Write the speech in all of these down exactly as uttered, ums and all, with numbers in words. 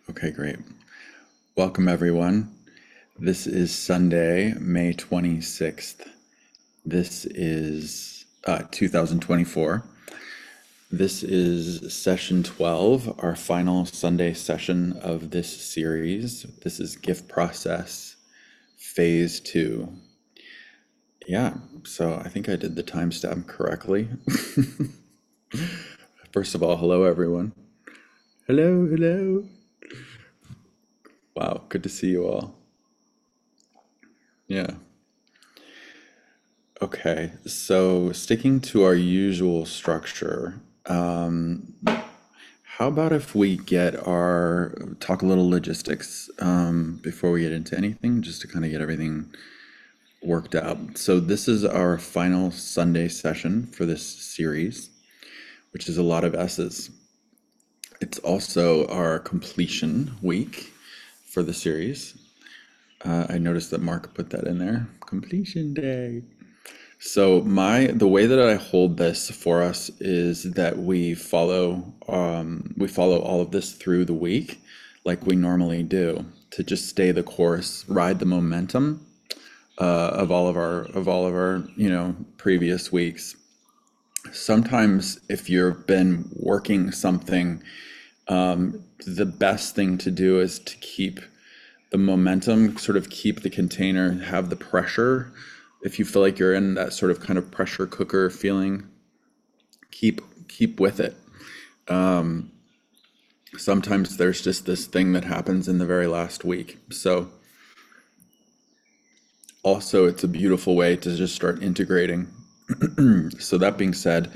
Okay, great. Welcome, everyone. This is Sunday, May twenty-sixth. This is uh, two thousand twenty-four. This is session twelve, our final Sunday session of this series. This is Gift Process Phase two. Yeah, so I think I did the timestamp correctly. First of all, hello, everyone. Hello, hello. Wow, good to see you all. Yeah. Okay, so sticking to our usual structure, um, how about if we get our talk a little logistics um, before we get into anything, just to kind of get everything worked out. So this is our final Sunday session for this series, which is a lot of S's. It's also our completion week for the series. Uh, I noticed that Mark put that in there. Completion day. So my the way that I hold this for us is that we follow um, we follow all of this through the week, like we normally do, to just stay the course, ride the momentum uh, of all of our of all of our you know previous weeks. Sometimes if you've been working something, the best thing to do is to keep the momentum, sort of keep the container, have the pressure. If you feel like you're in that sort of kind of pressure cooker feeling, keep keep with it. Sometimes there's just this thing that happens in the very last week. So also it's a beautiful way to just start integrating. So that being said,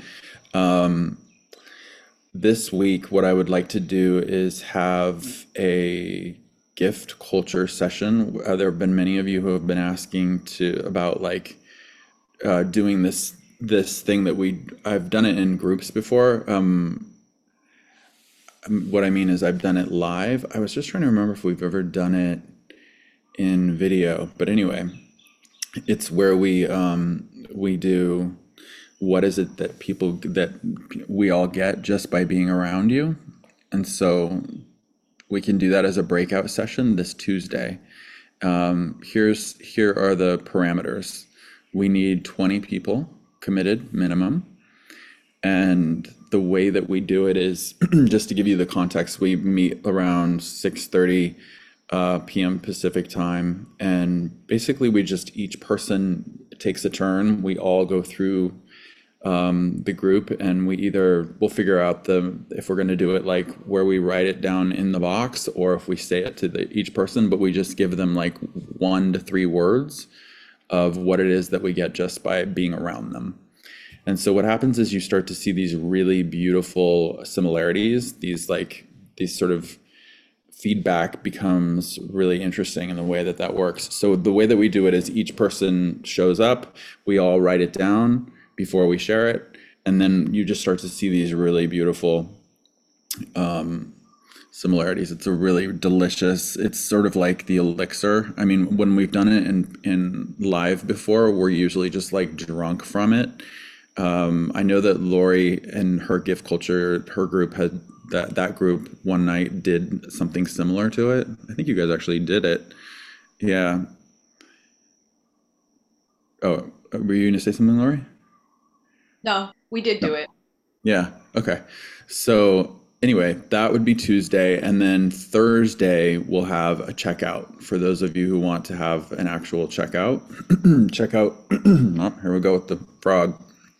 this week what I would like to do is have a gift culture session. Uh, there have been many of you who have been asking to about like uh, doing this this thing that we I've done it in groups before. Um, what I mean is I've done it live. I was just trying to remember if we've ever done it in video, but anyway, it's where we um, we do what is it that people that we all get just by being around you, and so we can do that as a breakout session this Tuesday. Here's here are the parameters. We need twenty people committed minimum. And the way that we do it is just to give you the context, we meet around six thirty uh, p m. Pacific time. And basically, we just each person takes a turn. We all go through the group and we either we'll figure out the if we're going to do it like where we write it down in the box or if we say it to the, each person, but we just give them like one to three words of what it is that we get just by being around them. And so what happens is you start to see these really beautiful similarities, these like these sort of feedback becomes really interesting in the way that that works. So the way that we do it is each person shows up, we all write it down before we share it, and then you just start to see these really beautiful similarities. It's a really delicious, it's sort of like the elixir. I mean, when we've done it in in live before, we're usually just like drunk from it. Um, I know that Lori and her gift culture, her group had that that group one night did something similar to it. I think you guys actually did it. Yeah. Oh, were you going to say something, Lori? No, we did No. do it. Yeah. Okay. So anyway, that would be Tuesday, and then Thursday we'll have a checkout for those of you who want to have an actual checkout. Checkout. Oh, here we go with the frog.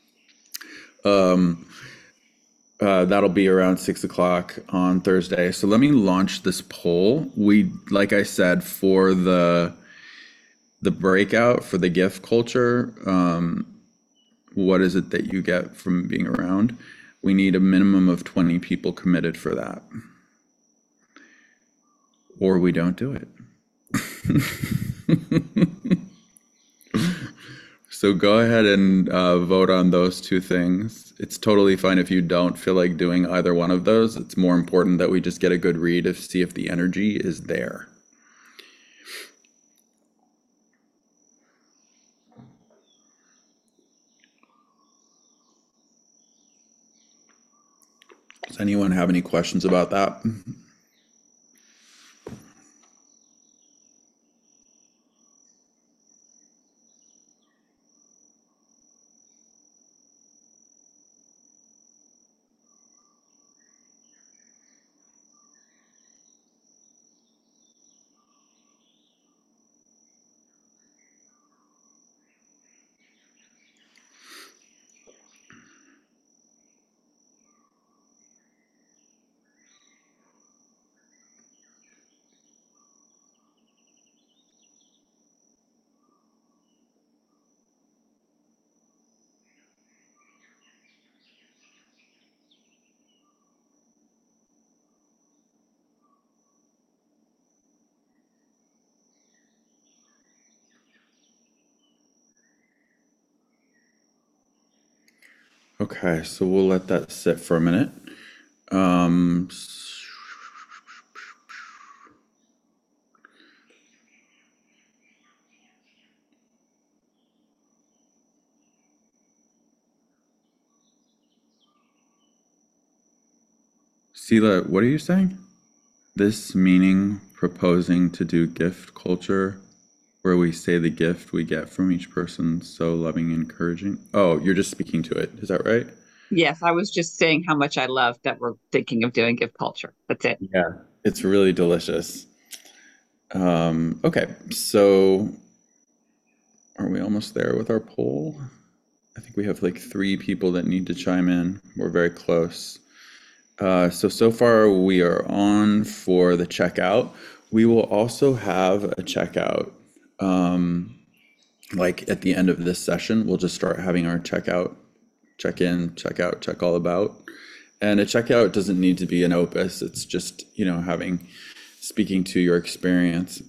Uh, that'll be around six o'clock on Thursday. So let me launch this poll. We, like I said, for the the breakout for the gift culture, um, what is it that you get from being around? We need a minimum of twenty people committed for that, or we don't do it. So go ahead and uh, vote on those two things. It's totally fine if you don't feel like doing either one of those. It's more important that we just get a good read to see if the energy is there. Does anyone have any questions about that? Okay, so we'll let that sit for a minute. Um, Sela, what are you saying? This meaning proposing to do gift culture, where we say the gift we get from each person, so loving and encouraging. Oh, you're just speaking to it. Is that right? Yes, I was just saying how much I love that we're thinking of doing gift culture. That's it. Yeah. It's really delicious. Um, okay, so are we almost there with our poll? I think we have like three people that need to chime in. We're very close. Uh, so, so far we are on for the checkout. We will also have a checkout. Um, like at the end of this session, we'll just start having our checkout, check in, check out, check all about. And a checkout doesn't need to be an opus. It's just, you know, having, speaking to your experience.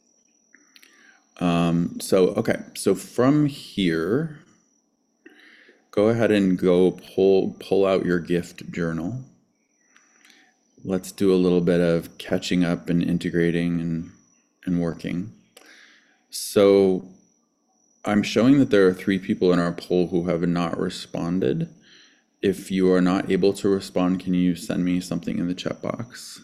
Um, so, okay, so from here, go ahead and go pull, pull out your gift journal. Let's do a little bit of catching up and integrating and, and working. So I'm showing that there are three people in our poll who have not responded. If you are not able to respond, can you send me something in the chat box?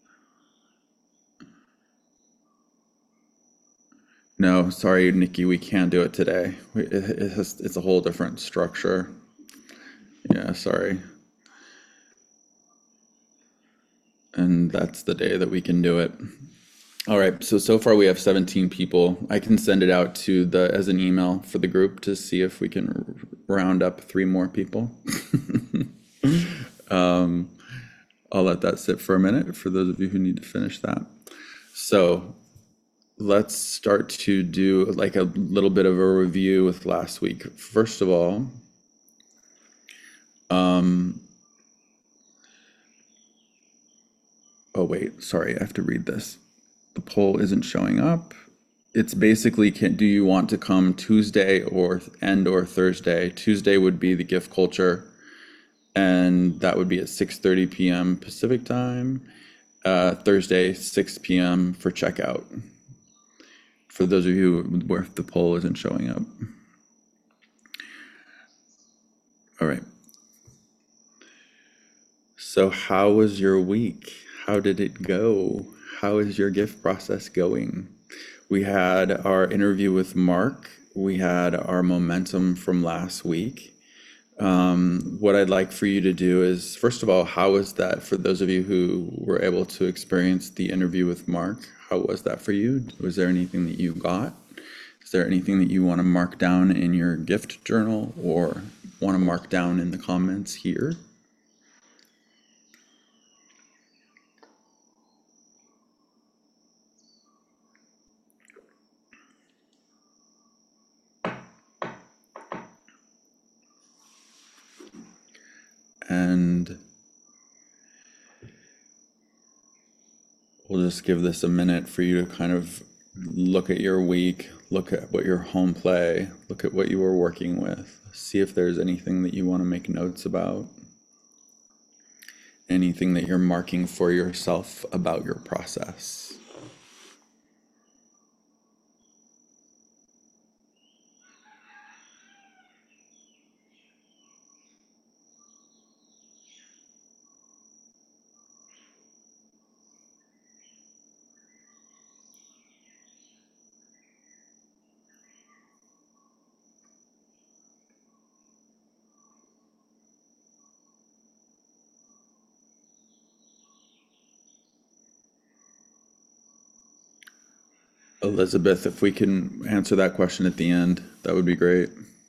No, sorry, Nikki, we can't do it today. We, it, it has, it's a whole different structure. Yeah, sorry. And that's the day that we can do it. All right, so so far we have seventeen people. I can send it out to the as an email for the group to see if we can round up three more people. um, I'll let that sit for a minute for those of you who need to finish that. So let's start to do like a little bit of a review with last week. First of all, um, oh wait, sorry, I have to read this. The poll isn't showing up. It's basically, can, do you want to come Tuesday or and or Thursday? Tuesday would be the gift culture, and that would be at six thirty p m Pacific time. Uh, Thursday, six p m for checkout. For those of you where the poll isn't showing up. All right. So how was your week? How did it go? How is your gift process going? We had our interview with Mark. We had our momentum from last week. Um, what I'd like for you to do is, first of all, how was that for those of you who were able to experience the interview with Mark? How was that for you? Was there anything that you got? Is there anything that you want to mark down in your gift journal or want to mark down in the comments here? And we'll just give this a minute for you to kind of look at your week, look at what your home play, look at what you were working with, see if there's anything that you want to make notes about, anything that you're marking for yourself about your process. Elizabeth, if we can answer that question at the end, that would be great.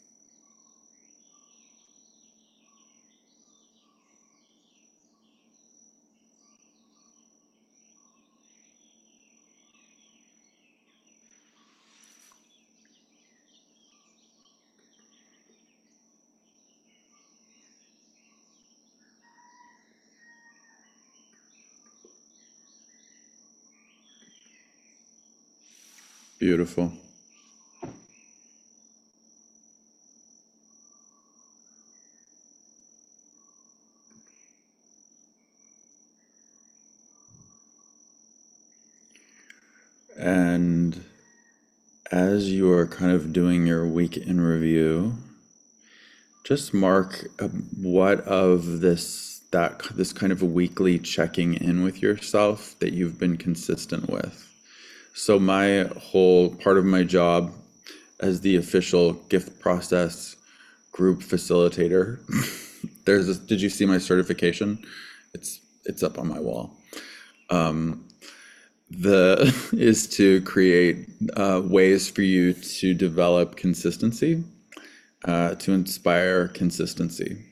Beautiful. And as you are kind of doing your week in review, just mark uh, what of this that this kind of weekly checking in with yourself that you've been consistent with. So my whole part of my job as the official gift process group facilitator, there's this, did you see my certification? It's it's up on my wall. Um, the is to create uh, ways for you to develop consistency, uh, to inspire consistency.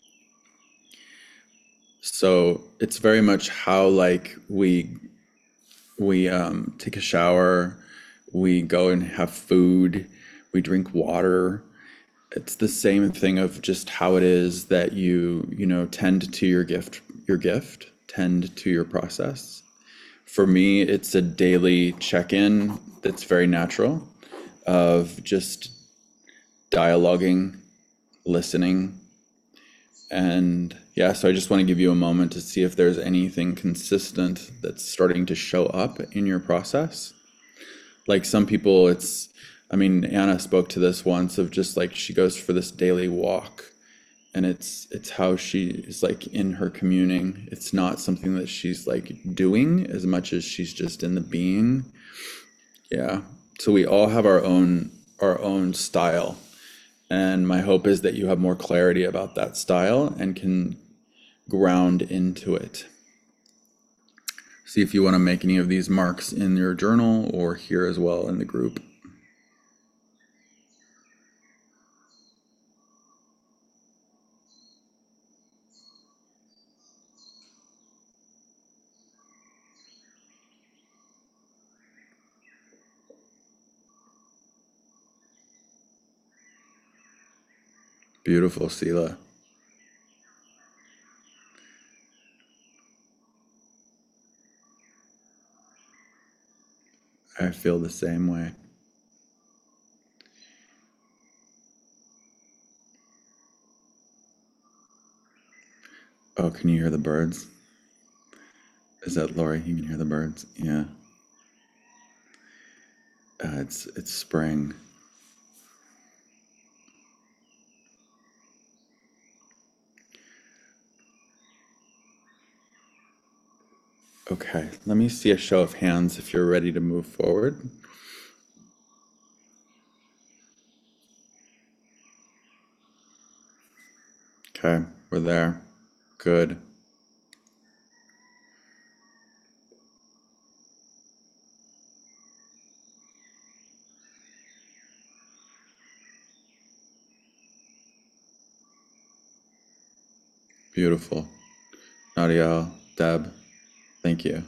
So it's very much how like we we um, take a shower, we go and have food, we drink water. It's the same thing of just how it is that you you know tend to your gift, your gift, tend to your process. For me, it's a daily check-in that's very natural of just dialoguing, listening. And yeah, so I just want to give you a moment to see if there's anything consistent that's starting to show up in your process. Like some people, it's, I mean, Anna spoke to this once of just like she goes for this daily walk and it's it's how she is like in her communing. It's not something that she's like doing as much as she's just in the being. Yeah. So we all have our own our own style. And my hope is that you have more clarity about that style and can ground into it. See if you want to make any of these marks in your journal or here as well in the group. Beautiful, Sila. I feel the same way. Oh, can you hear the birds? Is that Lori? You can hear the birds? Yeah. Uh, it's it's spring. Okay, let me see a show of hands if you're ready to move forward. Okay, we're there. Good. Beautiful. Nadia, Deb, thank you.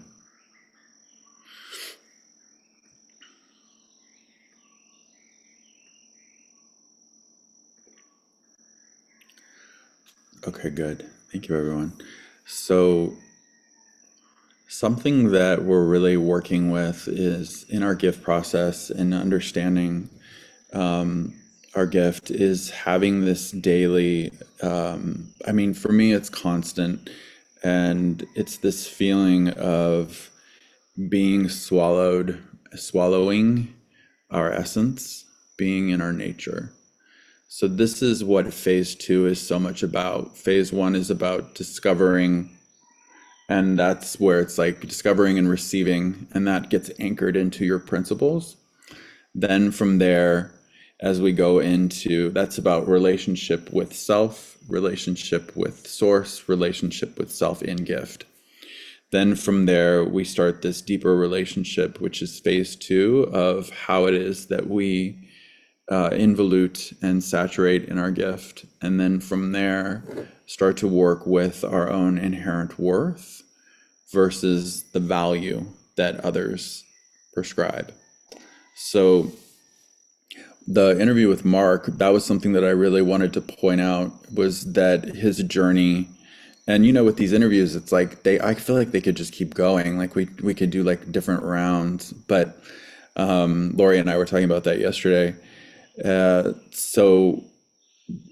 Okay, good. Thank you, everyone. So, something that we're really working with is in our gift process and understanding um, our gift is having this daily, um, I mean, for me, it's constant. And it's this feeling of being swallowed, swallowing our essence, being in our nature. So this is what phase two is so much about. Phase one is about discovering, and that's where it's like discovering and receiving, and that gets anchored into your principles. Then from there, as we go into, that's about relationship with self, relationship with source, relationship with self in gift. Then from there, we start this deeper relationship, which is phase two of how it is that we uh, involute and saturate in our gift. And then from there, start to work with our own inherent worth versus the value that others prescribe. So the interview with Mark, that was something that I really wanted to point out, was that his journey. And you know, with these interviews, it's like they, I feel like they could just keep going. Like we, we could do like different rounds, but um, Lori and I were talking about that yesterday. Uh, so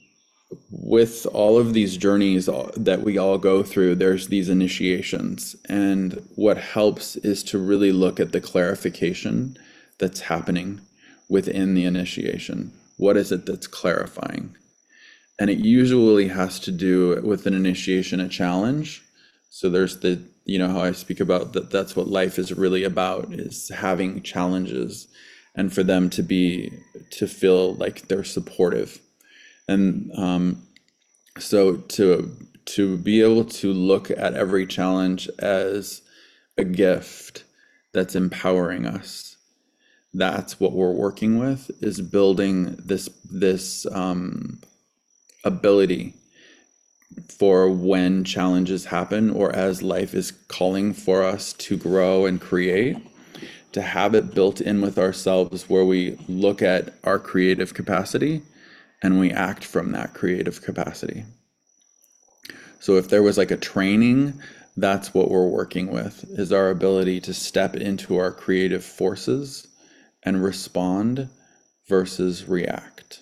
with all of these journeys that we all go through, there's these initiations. And what helps is to really look at the clarification that's happening within the initiation. What is it that's clarifying? And it usually has to do with an initiation, a challenge. So there's the, you know, how I speak about that, that's what life is really about, is having challenges and for them to be, to feel like they're supportive. And um, so to to be able to look at every challenge as a gift that's empowering us, that's what we're working with, is building this this um, ability for when challenges happen, or as life is calling for us to grow and create, to have it built in with ourselves, where we look at our creative capacity and we act from that creative capacity. So if there was like a training, that's what we're working with, is our ability to step into our creative forces and respond versus react.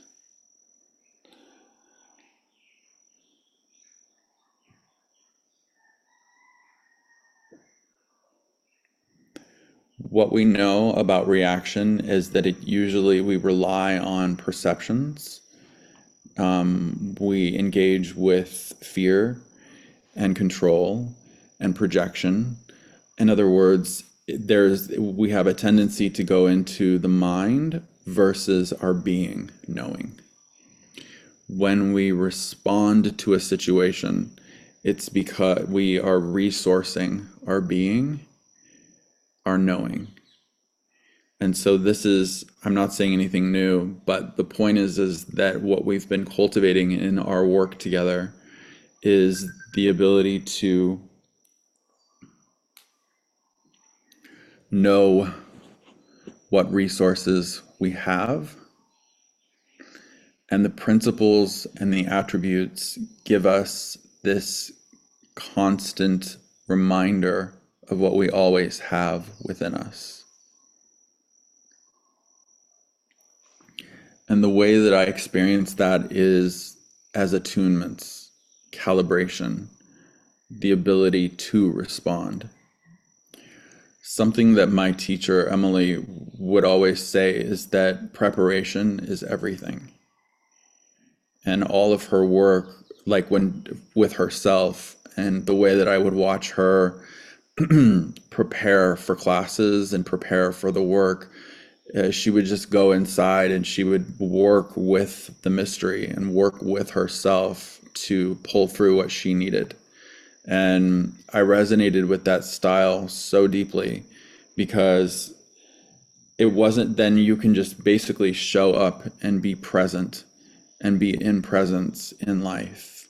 What we know about reaction is that it usually, we rely on perceptions. Um, we engage with fear and control and projection. In other words, there's we have a tendency to go into the mind versus our being, knowing. When we respond to a situation, it's because we are resourcing our being, our knowing. And so this is, I'm not saying anything new, but the point is, is that what we've been cultivating in our work together is the ability to know what resources we have, and the principles and the attributes give us this constant reminder of what we always have within us. And the way that I experience that is as attunements, calibration, the ability to respond. Something that my teacher, Emily, would always say is that preparation is everything. And all of her work, like when with herself, and the way that I would watch her prepare for classes and prepare for the work, uh, she would just go inside and she would work with the mystery and work with herself to pull through what she needed. And I resonated with that style so deeply, because it wasn't, then you can just basically show up and be present and be in presence in life.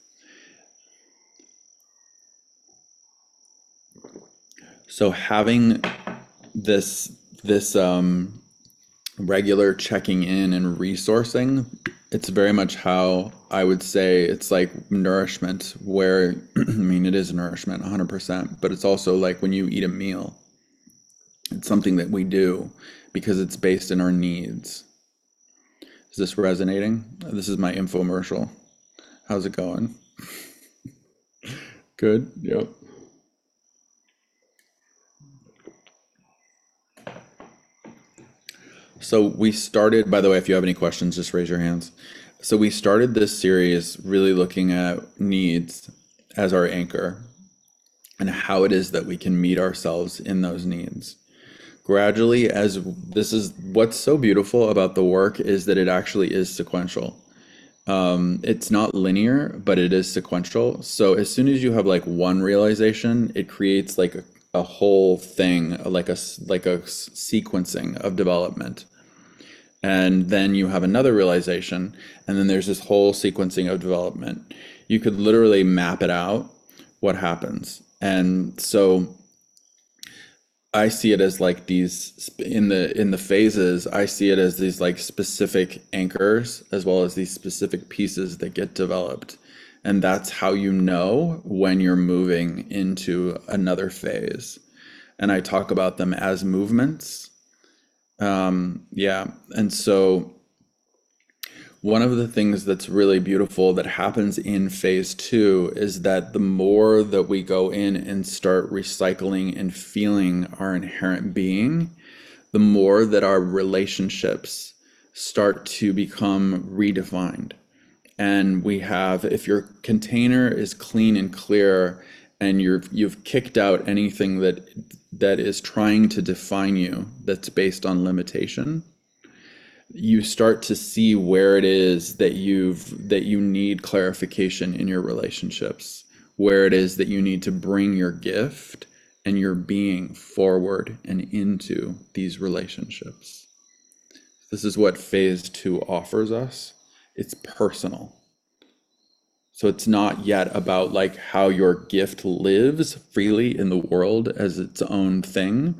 So having this this um, regular checking in and resourcing, it's very much how I would say it's like nourishment, where, I mean, it is nourishment one hundred percent, but it's also like when you eat a meal, it's something that we do because it's based in our needs. Is this resonating? This is my infomercial. How's it going? Good? Yep. So we started, by the way, if you have any questions, just raise your hands. So we started this series really looking at needs as our anchor and how it is that we can meet ourselves in those needs. Gradually, as this is what's so beautiful about the work, is that it actually is sequential. Um, it's not linear, but it is sequential. So as soon as you have like one realization, it creates like a, a whole thing, like a like a sequencing of development. And then you have another realization, and then there's this whole sequencing of development. You could literally map it out, what happens. And so I see it as like these in the in the phases, I see it as these like specific anchors, as well as these specific pieces that get developed. And that's how you know when you're moving into another phase. And I talk about them as movements. Um, yeah. And so one of the things that's really beautiful that happens in phase two is that the more that we go in and start recycling and feeling our inherent being, the more that our relationships start to become redefined. And we have, if your container is clean and clear, and you're you've kicked out anything that that is trying to define you, that's based on limitation, you start to see where it is that you've that you need clarification in your relationships, where it is that you need to bring your gift and your being forward and into these relationships. This is what phase two offers us. It's personal. So it's not yet about like how your gift lives freely in the world as its own thing.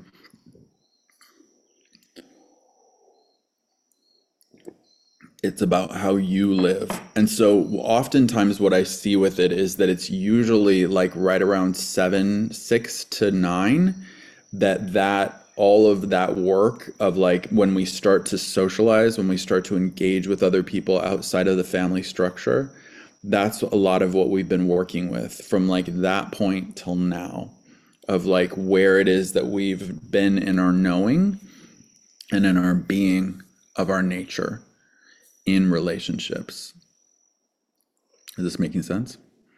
It's about how you live. And so oftentimes what I see with it is that it's usually like right around seven, six to nine, that that all of that work of like when we start to socialize, when we start to engage with other people outside of the family structure, that's a lot of what we've been working with from like that point till now, of like where it is that we've been in our knowing and in our being of our nature in relationships. Is this making sense?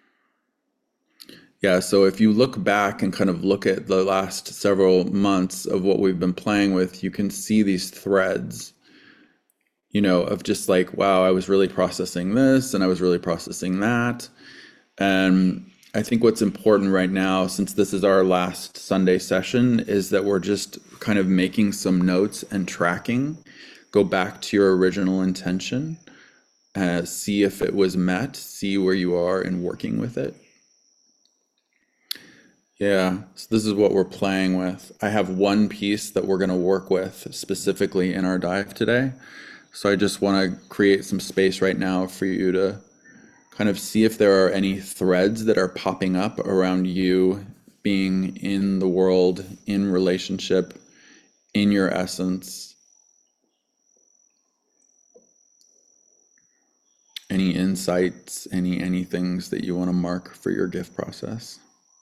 Yeah, so if you look back and kind of look at the last several months of what we've been playing with, you can see these threads, you know, of just like, wow, I was really processing this and I was really processing that. And I think what's important right now, since this is our last Sunday session, is that we're just kind of making some notes and tracking. Go back to your original intention, uh, see if it was met, see where you are in working with it. Yeah, so this is what we're playing with. I have one piece that we're going to work with specifically in our dive today. So I just want to create some space right now for you to kind of see if there are any threads that are popping up around you being in the world, in relationship, in your essence. Any insights, any any things that you want to mark for your gift process.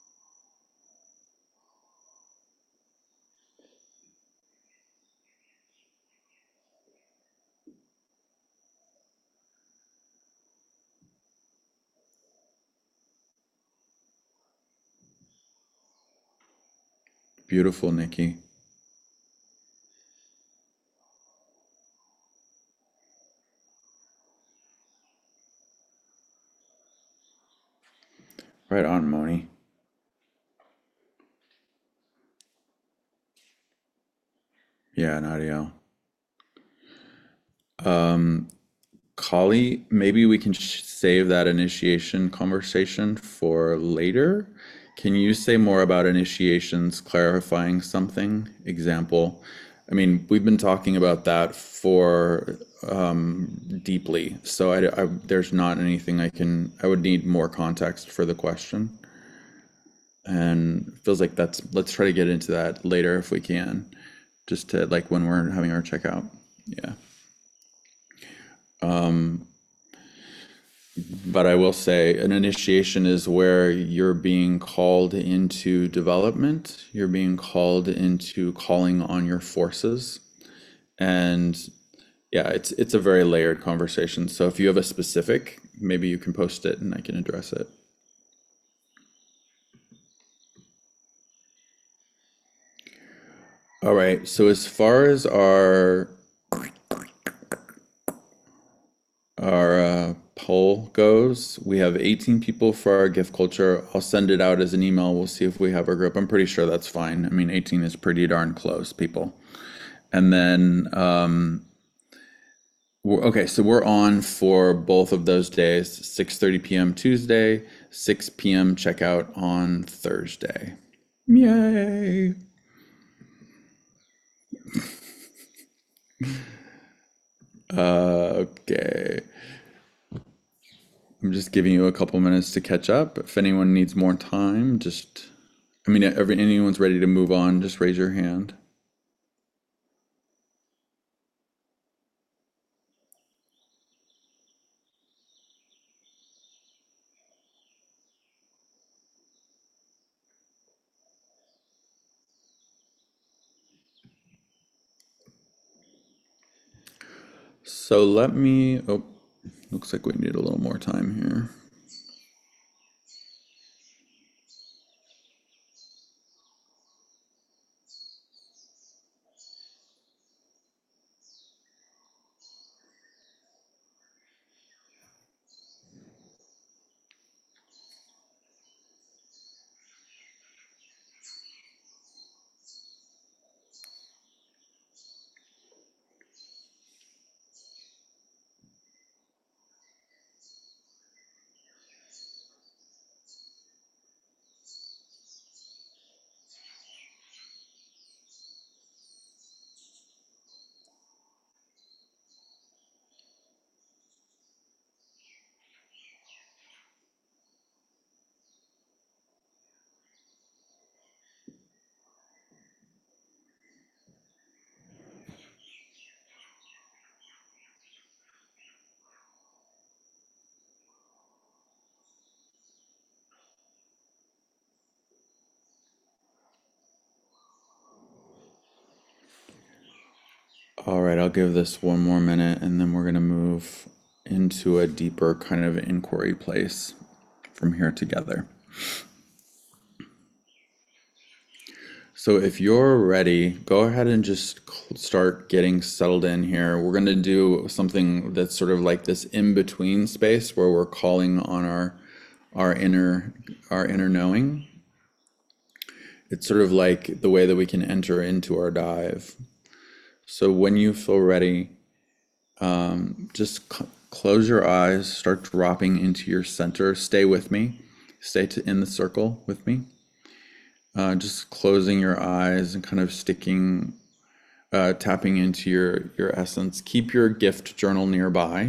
Beautiful, Nikki. Right on, Moni. Yeah, Nadia. Um, Kali, maybe we can sh- save that initiation conversation for later. Can you say more about initiations, clarifying something? Example. I mean, we've been talking about that for um, deeply, so I, I, there's not anything I can, I would need more context for the question. And it feels like that's, let's try to get into that later if we can, just to like when we're having our checkout. Yeah. Um, but I will say an initiation is where you're being called into development, you're being called into calling on your forces. And yeah, it's it's a very layered conversation. So if you have a specific, maybe you can post it and I can address it. All right, so as far as our our uh, poll goes, we have eighteen people for our gift culture. I'll send it out as an email. We'll see if we have our group. I'm pretty sure that's fine. I mean, eighteen is pretty darn close, people. And then, um, we're, okay, so we're on for both of those days, six thirty p m Tuesday, six p m checkout on Thursday. Yay! Uh, okay. I'm just giving you a couple minutes to catch up. If anyone needs more time, just, I mean, every, anyone's ready to move on, just raise your hand. So let me, oh, looks like we need a little more time here. All right, I'll give this one more minute and then we're going to move into a deeper kind of inquiry place from here together. So if you're ready, go ahead and just cl- start getting settled in here. We're going to do something that's sort of like this in-between space where we're calling on our our inner our inner knowing. It's sort of like the way that we can enter into our dive. So when you feel ready, just c- close your eyes, start dropping into your center. Stay with me. Stay to, in the circle with me. Uh, just closing your eyes and kind of sticking, uh, tapping into your your essence. Keep your gift journal nearby.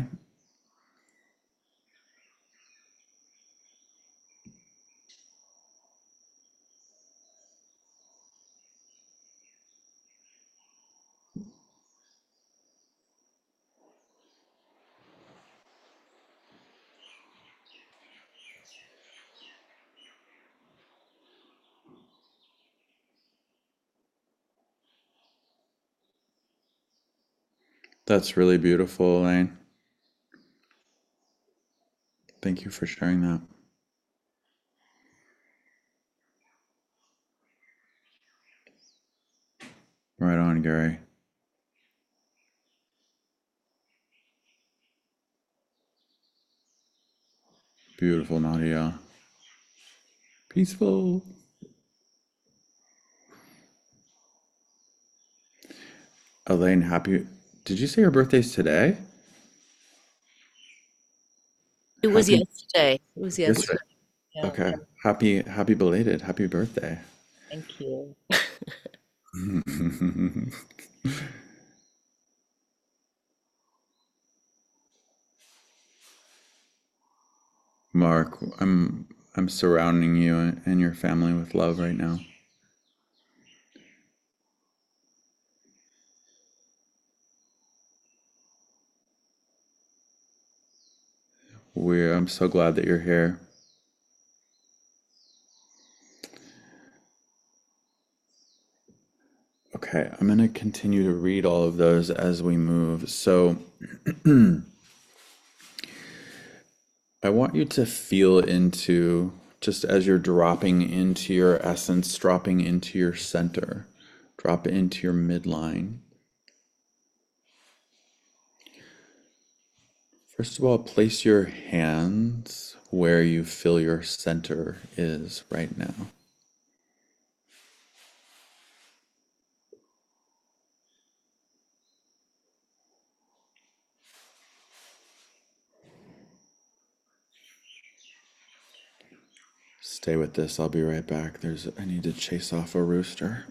That's really beautiful, Elaine. Thank you for sharing that. Right on, Gary. Beautiful, Nadia. Peaceful. Elaine, happy. Did you say your birthday's today? It was Happy. yesterday. It was Yesterday. yesterday. Yeah. Okay. Happy, happy belated. Happy birthday. Thank you. Mark, I'm I'm surrounding you and your family with love right now. We're I'm so glad that you're here. Okay, I'm going to continue to read all of those as we move. So I want you to feel into, just as you're dropping into your essence, dropping into your center, drop into your midline. First of all, place your hands where you feel your center is right now. Stay with this. I'll be right back. There's I need to chase off a rooster.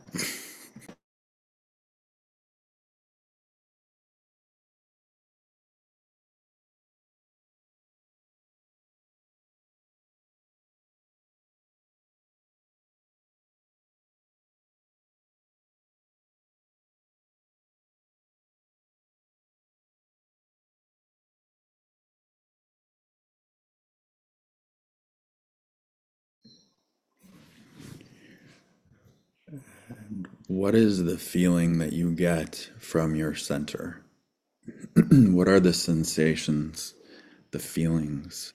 What is the feeling that you get from your center? What are the sensations, the feelings?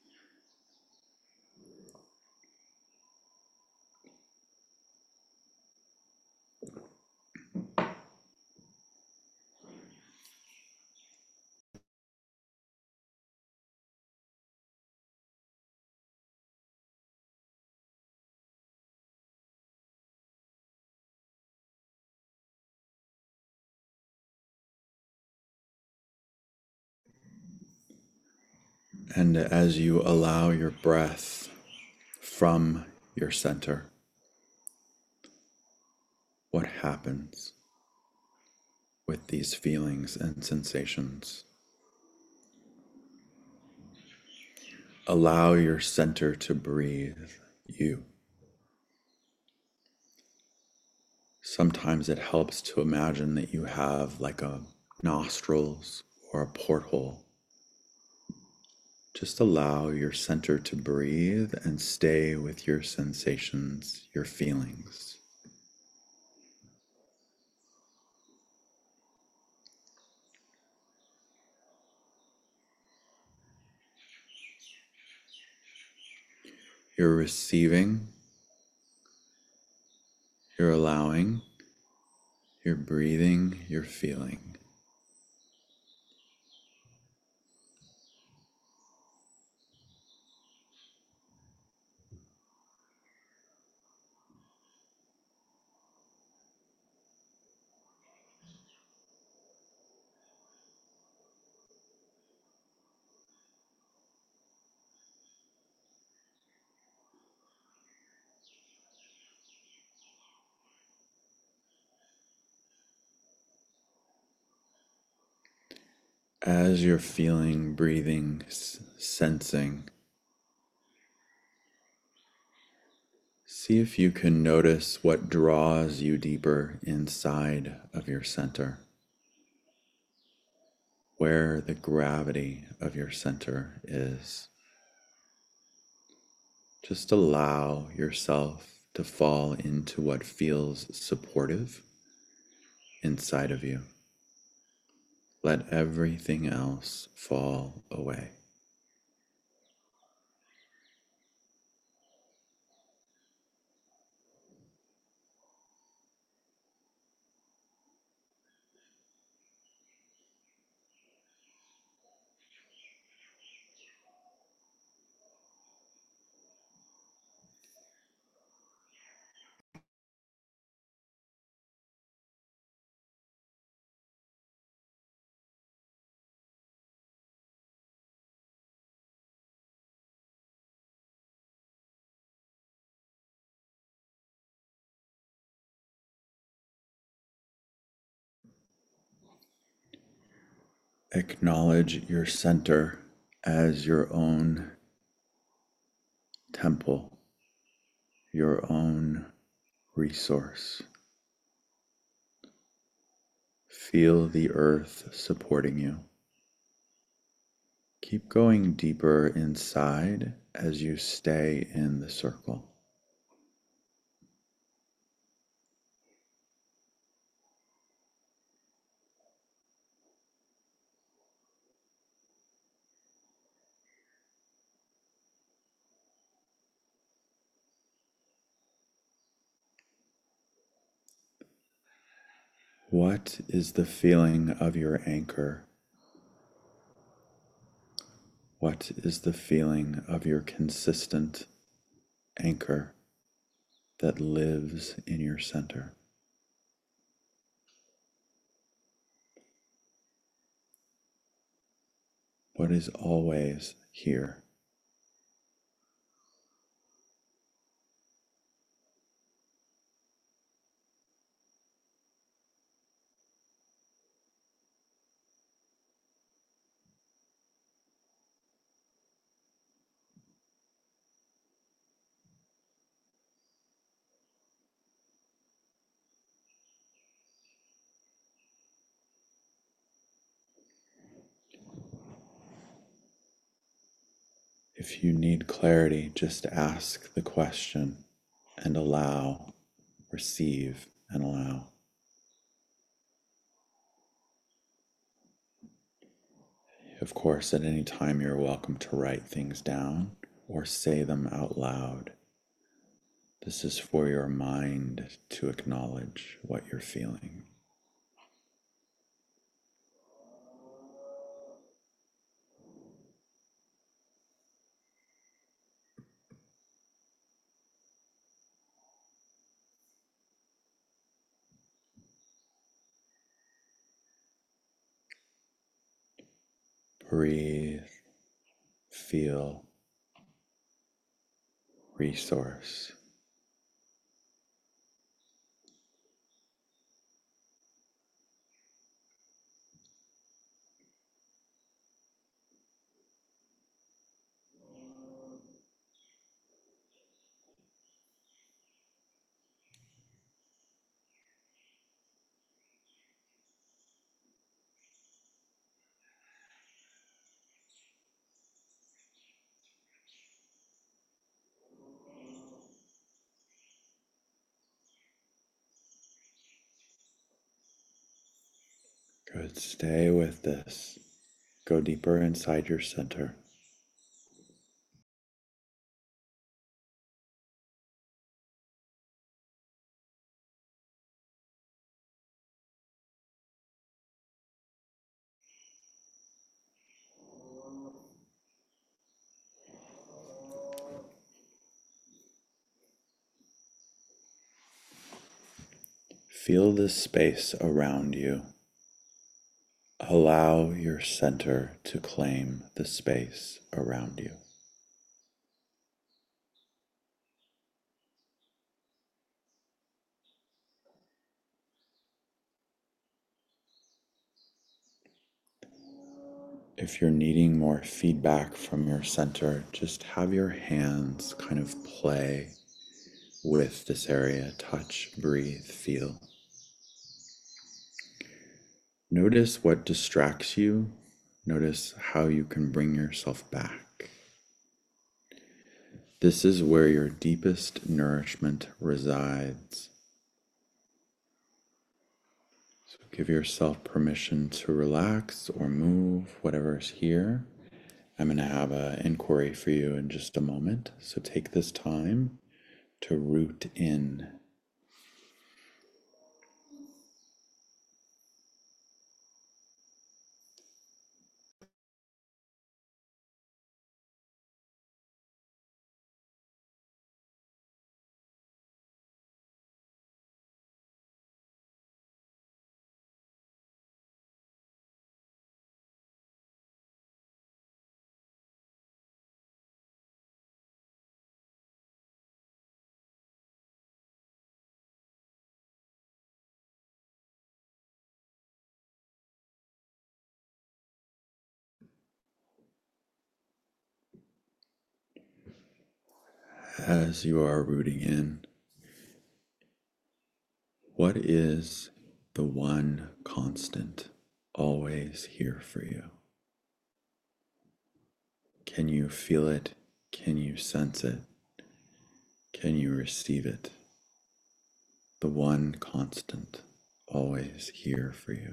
And as you allow your breath from your center, what happens with these feelings and sensations? Allow your center to breathe you. Sometimes it helps to imagine that you have like a nostrils or a porthole. Just allow your center to breathe and stay with your sensations, your feelings. You're receiving, you're allowing, you're breathing, you're feeling. As you're feeling, breathing, s- sensing, see if you can notice what draws you deeper inside of your center, where the gravity of your center is. Just allow yourself to fall into what feels supportive inside of you. Let everything else fall away. Acknowledge your center as your own temple, your own resource. Feel the earth supporting you. Keep going deeper inside as you stay in the circle. What is the feeling of your anchor? What is the feeling of your consistent anchor that lives in your center? What is always here? If you need clarity, just ask the question and allow, receive and allow. Of course, at any time you're welcome to write things down or say them out loud. This is for your mind to acknowledge what you're feeling. Breathe, feel, resource. Good. Stay with this. Go deeper inside your center. Feel the space around you. Allow your center to claim the space around you. If you're needing more feedback from your center, just have your hands kind of play with this area. Touch, breathe, feel. Notice what distracts you. Notice how you can bring yourself back. This is where your deepest nourishment resides. So give yourself permission to relax or move, whatever's here. I'm going to have an inquiry for you in just a moment. So take this time to root in. As you are rooting in, what is the one constant always here for you? Can you feel it? Can you sense it? Can you receive it? The one constant always here for you.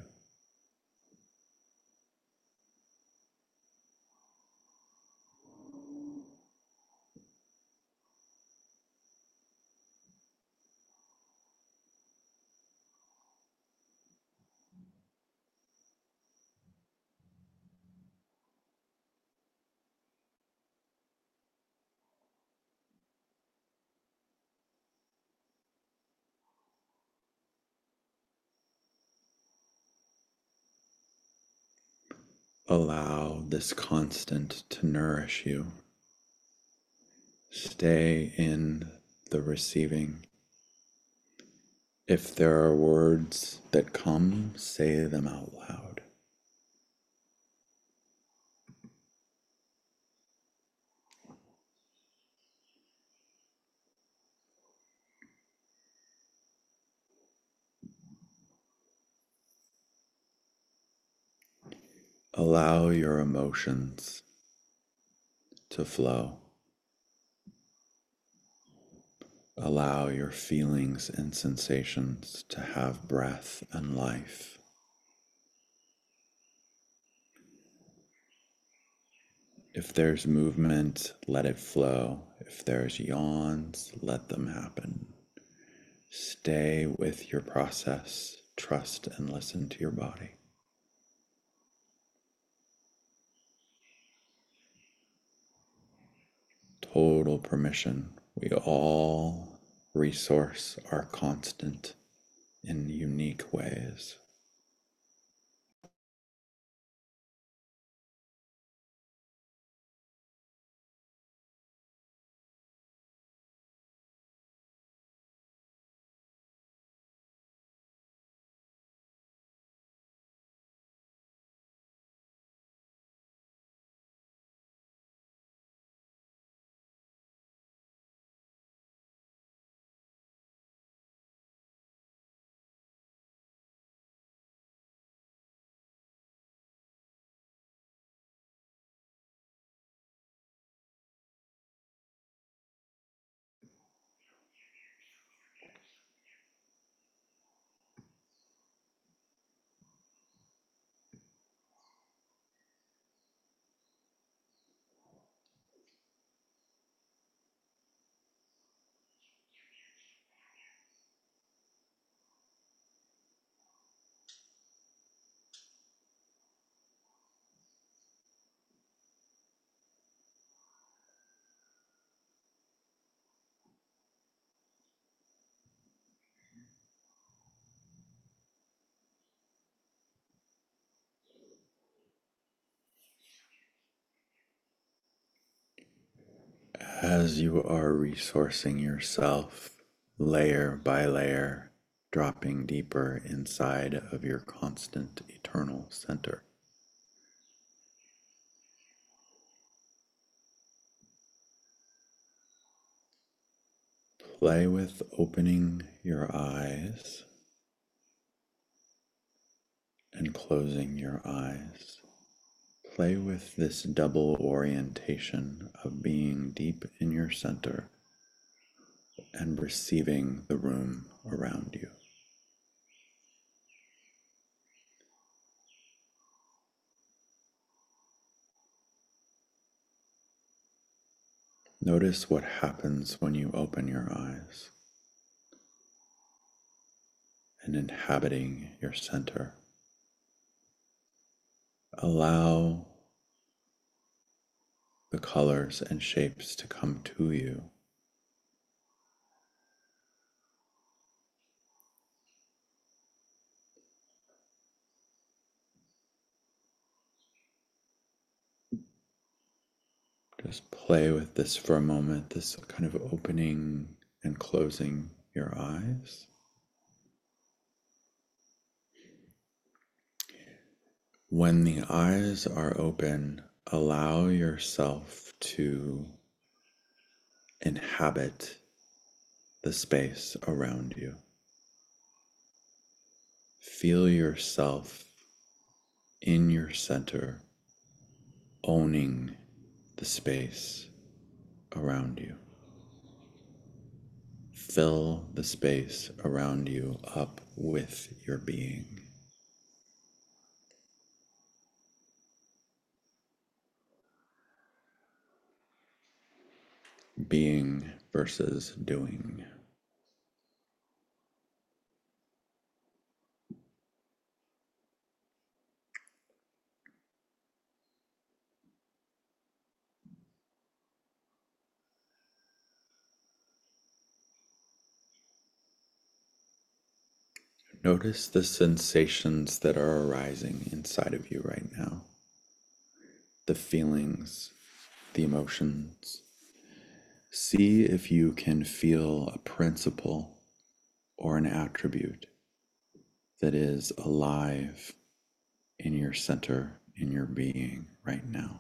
Allow this constant to nourish you. Stay in the receiving. If there are words that come, say them out loud. Allow your emotions to flow. Allow your feelings and sensations to have breath and life. If there's movement, let it flow. If there's yawns, let them happen. Stay with your process, trust and listen to your body. Total permission. We all resource our constant in unique ways. As you are resourcing yourself layer by layer, dropping deeper inside of your constant eternal center. Play with opening your eyes and closing your eyes. Play with this double orientation of being deep in your center and receiving the room around you. Notice what happens when you open your eyes and inhabiting your center. Allow the colors and shapes to come to you. Just play with this for a moment, this kind of opening and closing your eyes. When the eyes are open, allow yourself to inhabit the space around you. Feel yourself in your center, owning the space around you. Fill the space around you up with your being. Being versus doing. Notice the sensations that are arising inside of you right now. The feelings, the emotions. See if you can feel a principle or an attribute that is alive in your center, in your being right now.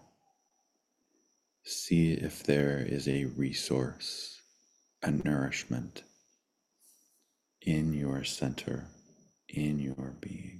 See if there is a resource, a nourishment in your center, in your being.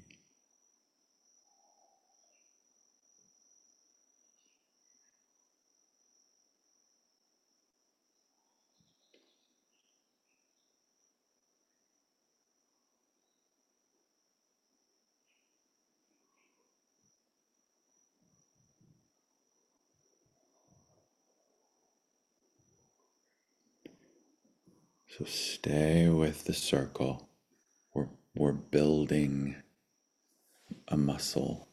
So stay with the circle. We're, we're building a muscle.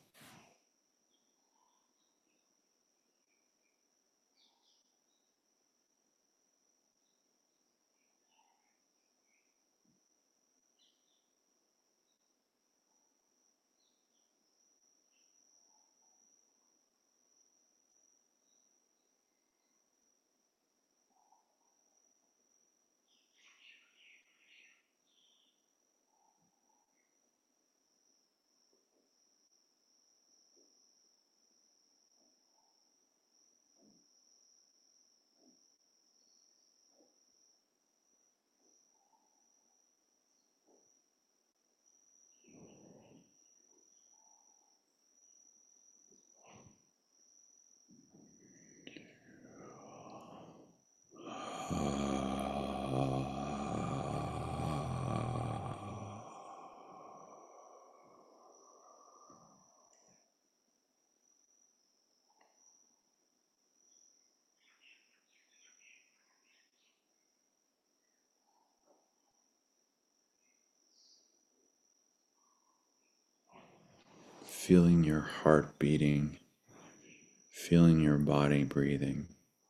Feeling your heart beating, feeling your body breathing.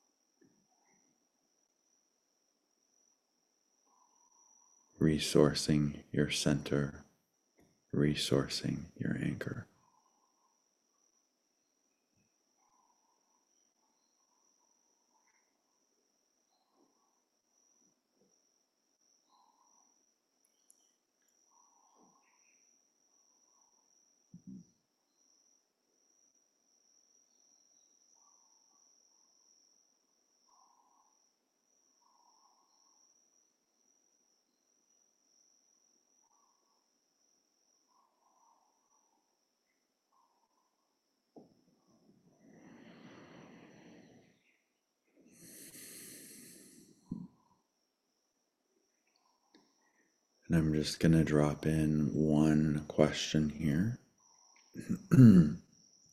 Resourcing your center, resourcing your anchor. And I'm just going to drop in one question here. And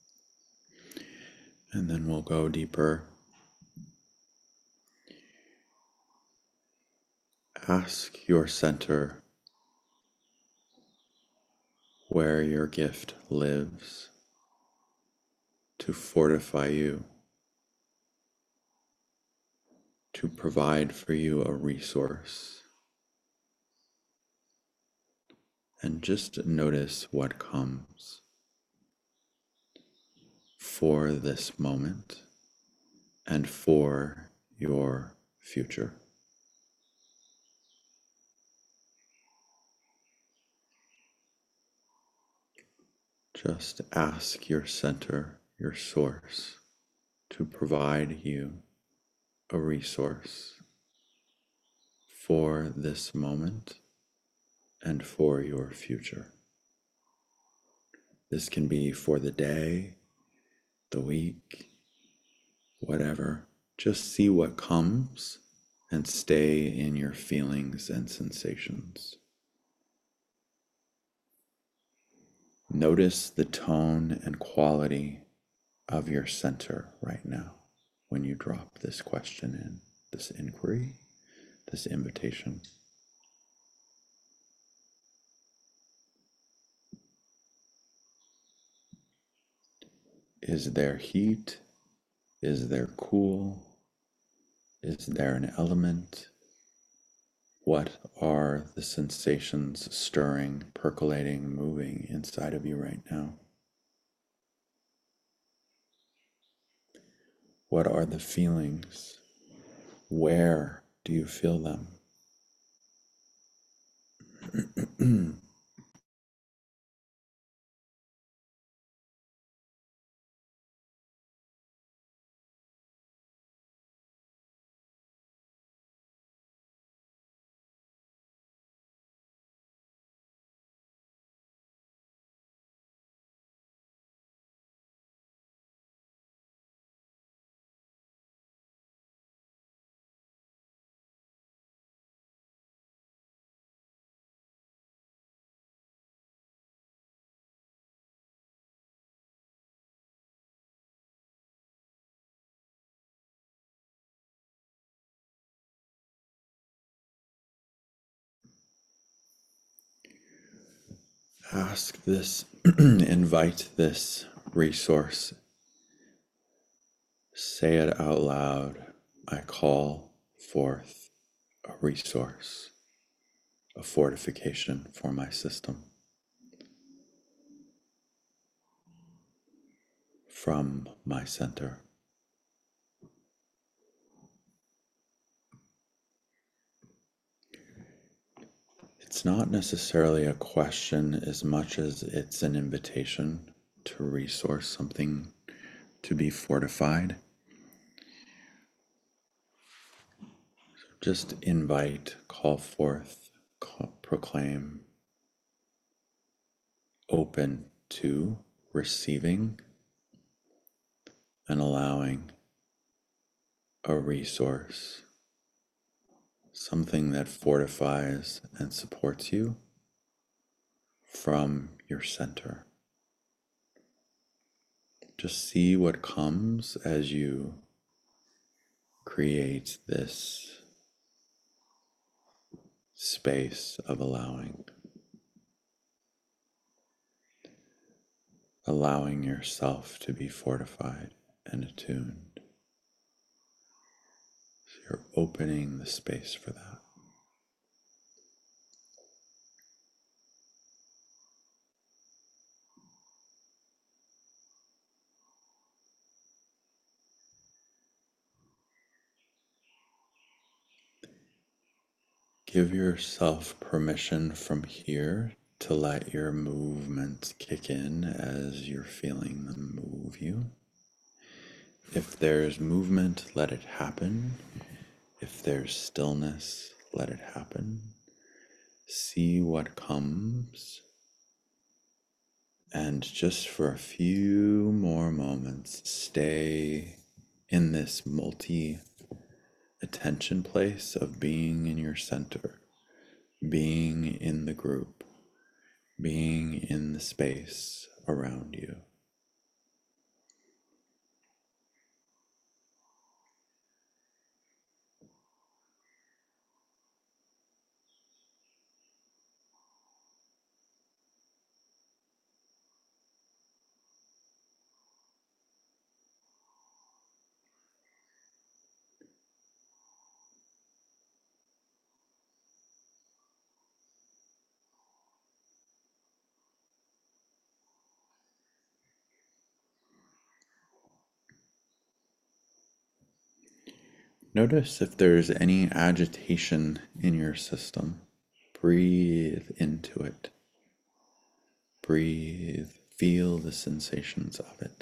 then we'll go deeper. Ask your center where your gift lives to fortify you, to provide for you a resource. And just notice what comes for this moment and for your future. Just ask your center, your source, to provide you a resource for this moment and for your future. This can be for the day, the week, whatever. Just see what comes and stay in your feelings and sensations. Notice the tone and quality of your center right now when you drop this question in, this inquiry, this invitation. Is there heat? Is there cool? Is there an element? What are the sensations stirring, percolating, moving inside of you right now? What are the feelings? Where do you feel them? ask this, invite this resource. Say it out loud. I call forth a resource, a fortification for my system from my center. It's not necessarily a question as much as it's an invitation to resource something to be fortified. Just invite, call forth, call, proclaim, open to receiving and allowing a resource, something that fortifies and supports you from your center. Just see what comes as you create this space of allowing. Allowing yourself to be fortified and attuned. So you're opening the space for that. Give yourself permission from here to let your movements kick in as you're feeling them move you. If there's movement, let it happen. If there's stillness, let it happen. See what comes. And just for a few more moments, stay in this multi attention place of being in your center, being in the group, being in the space around you. Notice if there's any agitation in your system. Breathe into it. Breathe. Feel the sensations of it.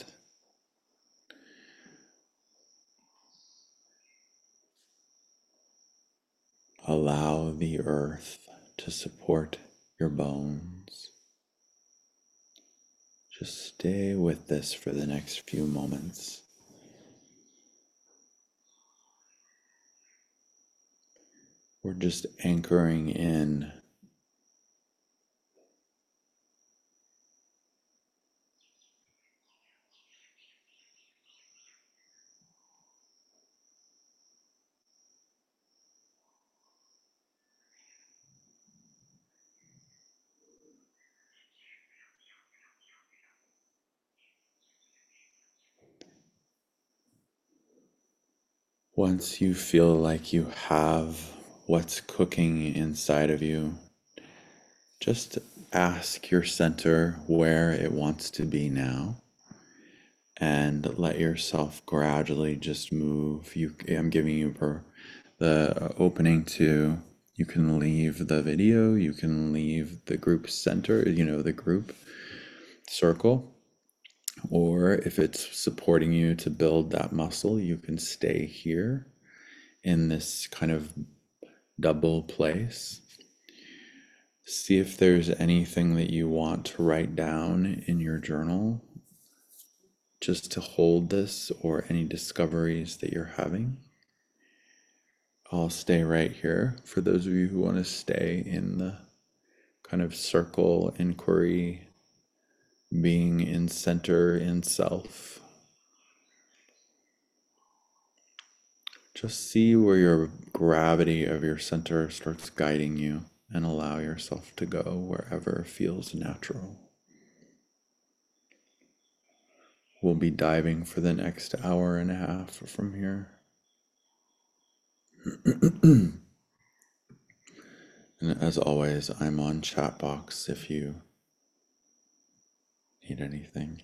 Allow the earth to support your bones. Just stay with this for the next few moments. We're just anchoring in once you feel like you have what's cooking inside of you, just ask your center where it wants to be now and let yourself gradually just move. You, I'm giving you per, the opening to, you can leave the video, you can leave the group center, you know, the group circle, or if it's supporting you to build that muscle, you can stay here in this kind of double place. See if there's anything that you want to write down in your journal just to hold this, or any discoveries that you're having. I'll stay right here for those of you who want to stay in the kind of circle inquiry, being in center, in self. Just see where your gravity of your center starts guiding you and allow yourself to go wherever feels natural. We'll be diving for the next hour and a half from here. And as always, I'm on Chatbox if you need anything.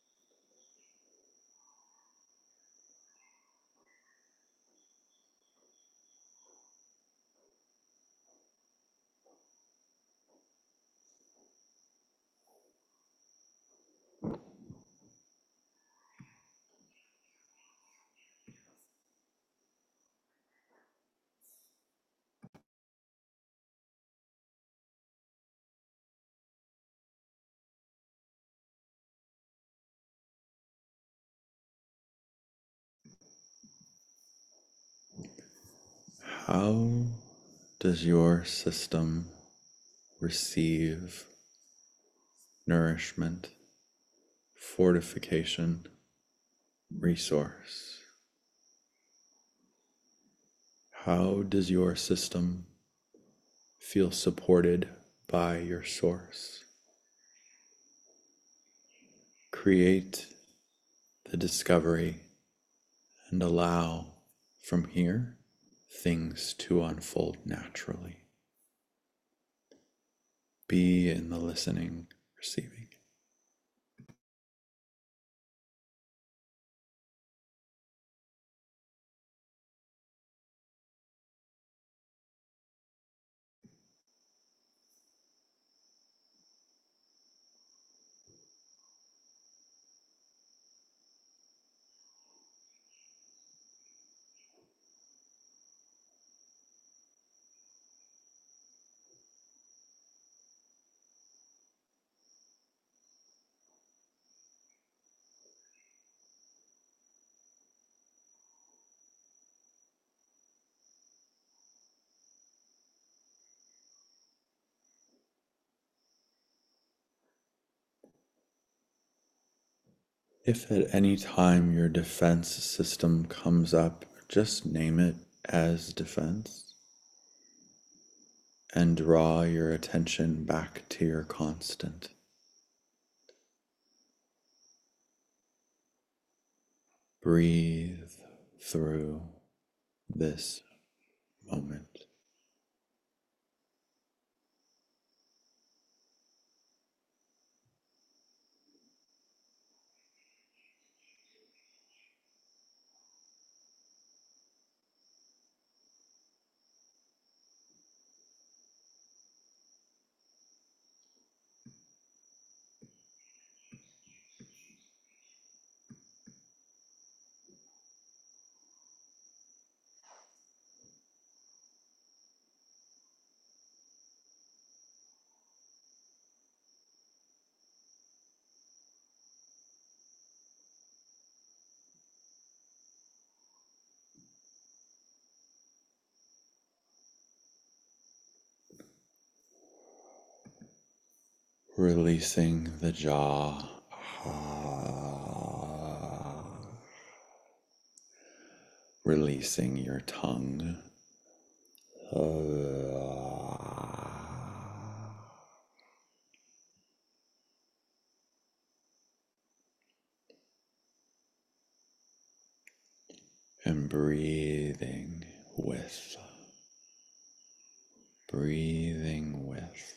How does your system receive nourishment, fortification, resource? How does your system feel supported by your source? Create the discovery and allow from here things to unfold naturally. Be in the listening, receiving. If at any time your defense system comes up, just name it as defense and draw your attention back to your constant. Breathe through this moment. Releasing the jaw. Releasing your tongue. And breathing with. Breathing with.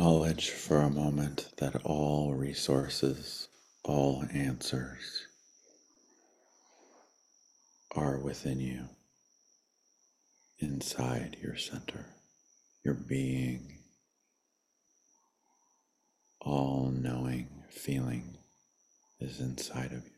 Acknowledge for a moment that all resources, all answers are within you, inside your center, your being, all knowing feeling is inside of you.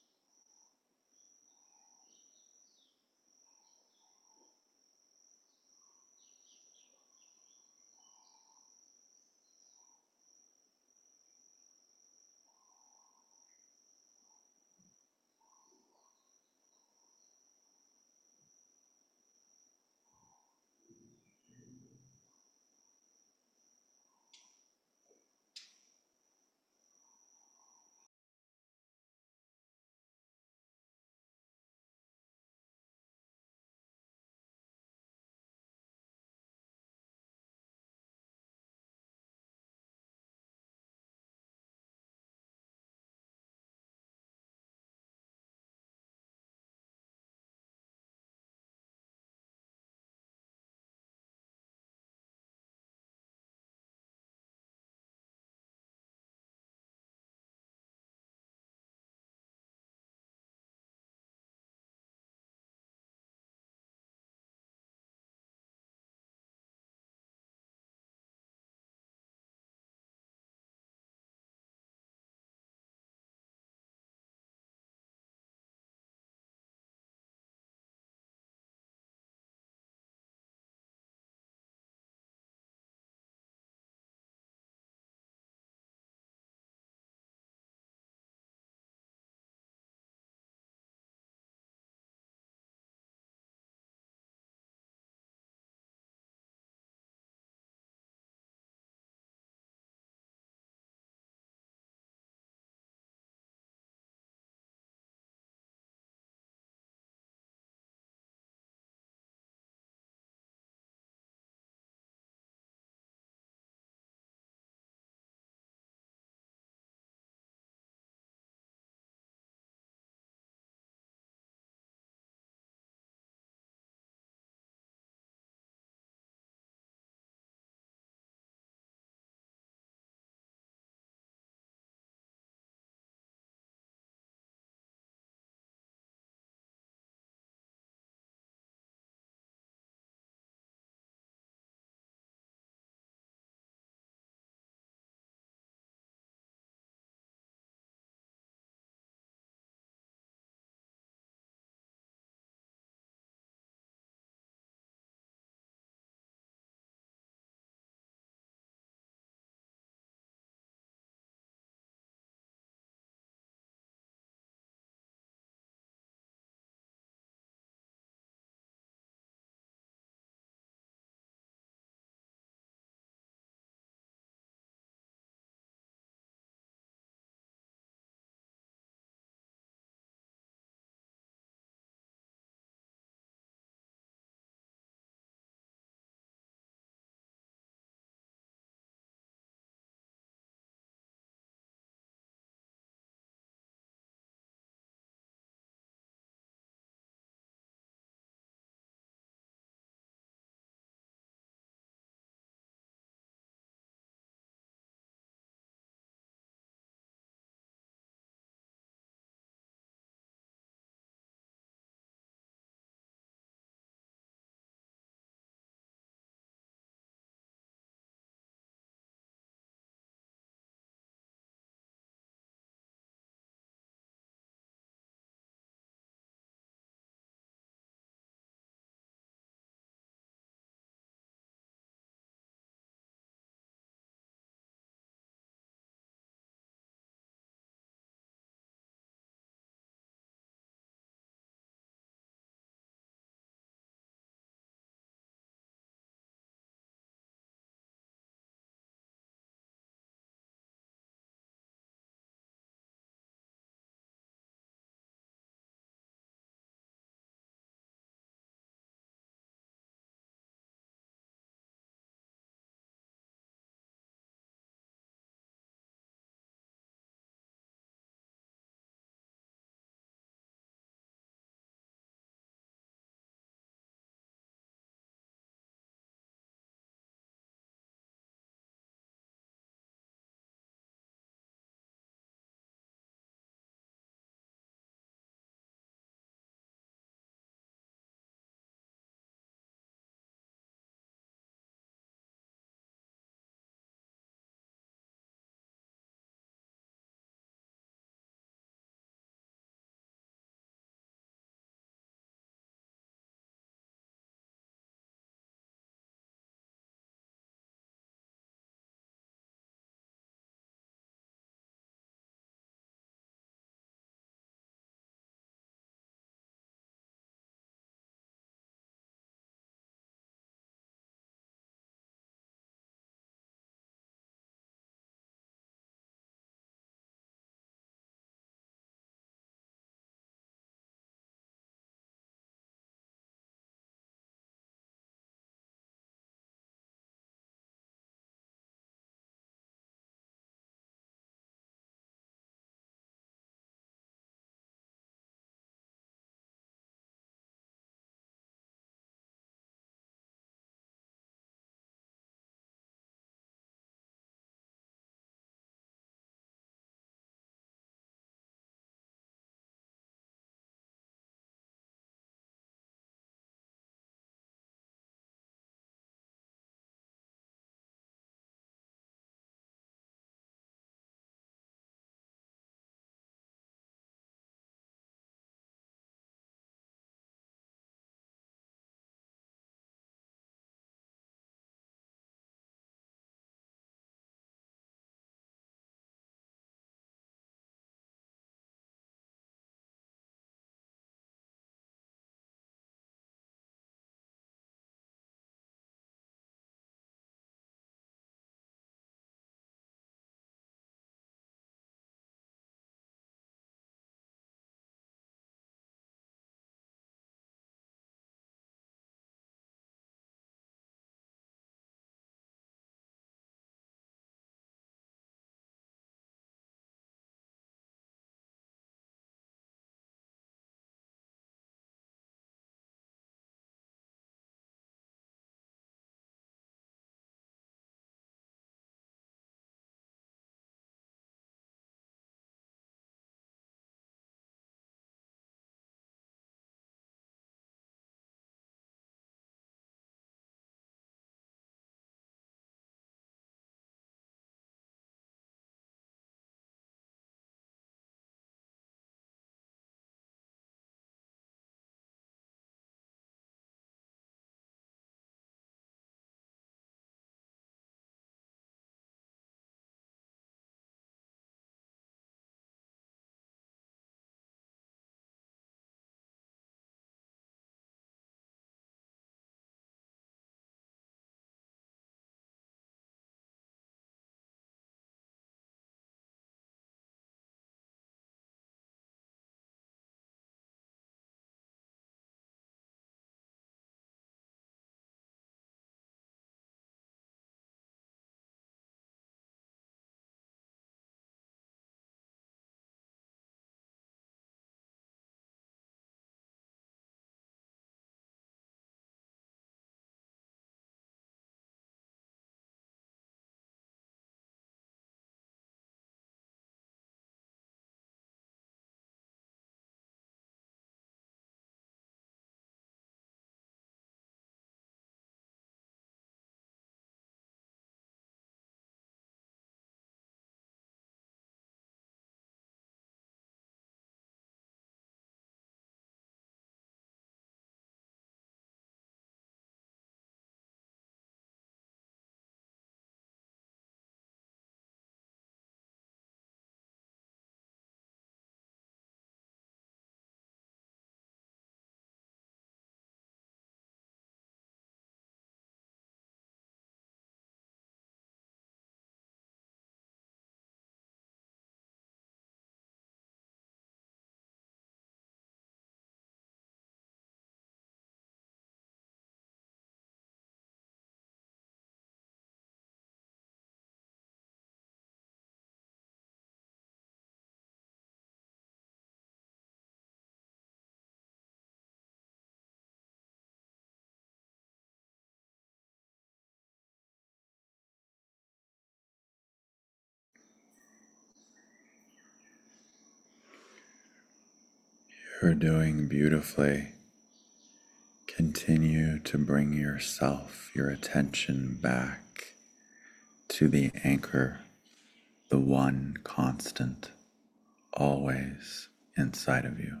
You're doing beautifully. Continue to bring yourself, your attention back to the anchor, the one constant, always inside of you.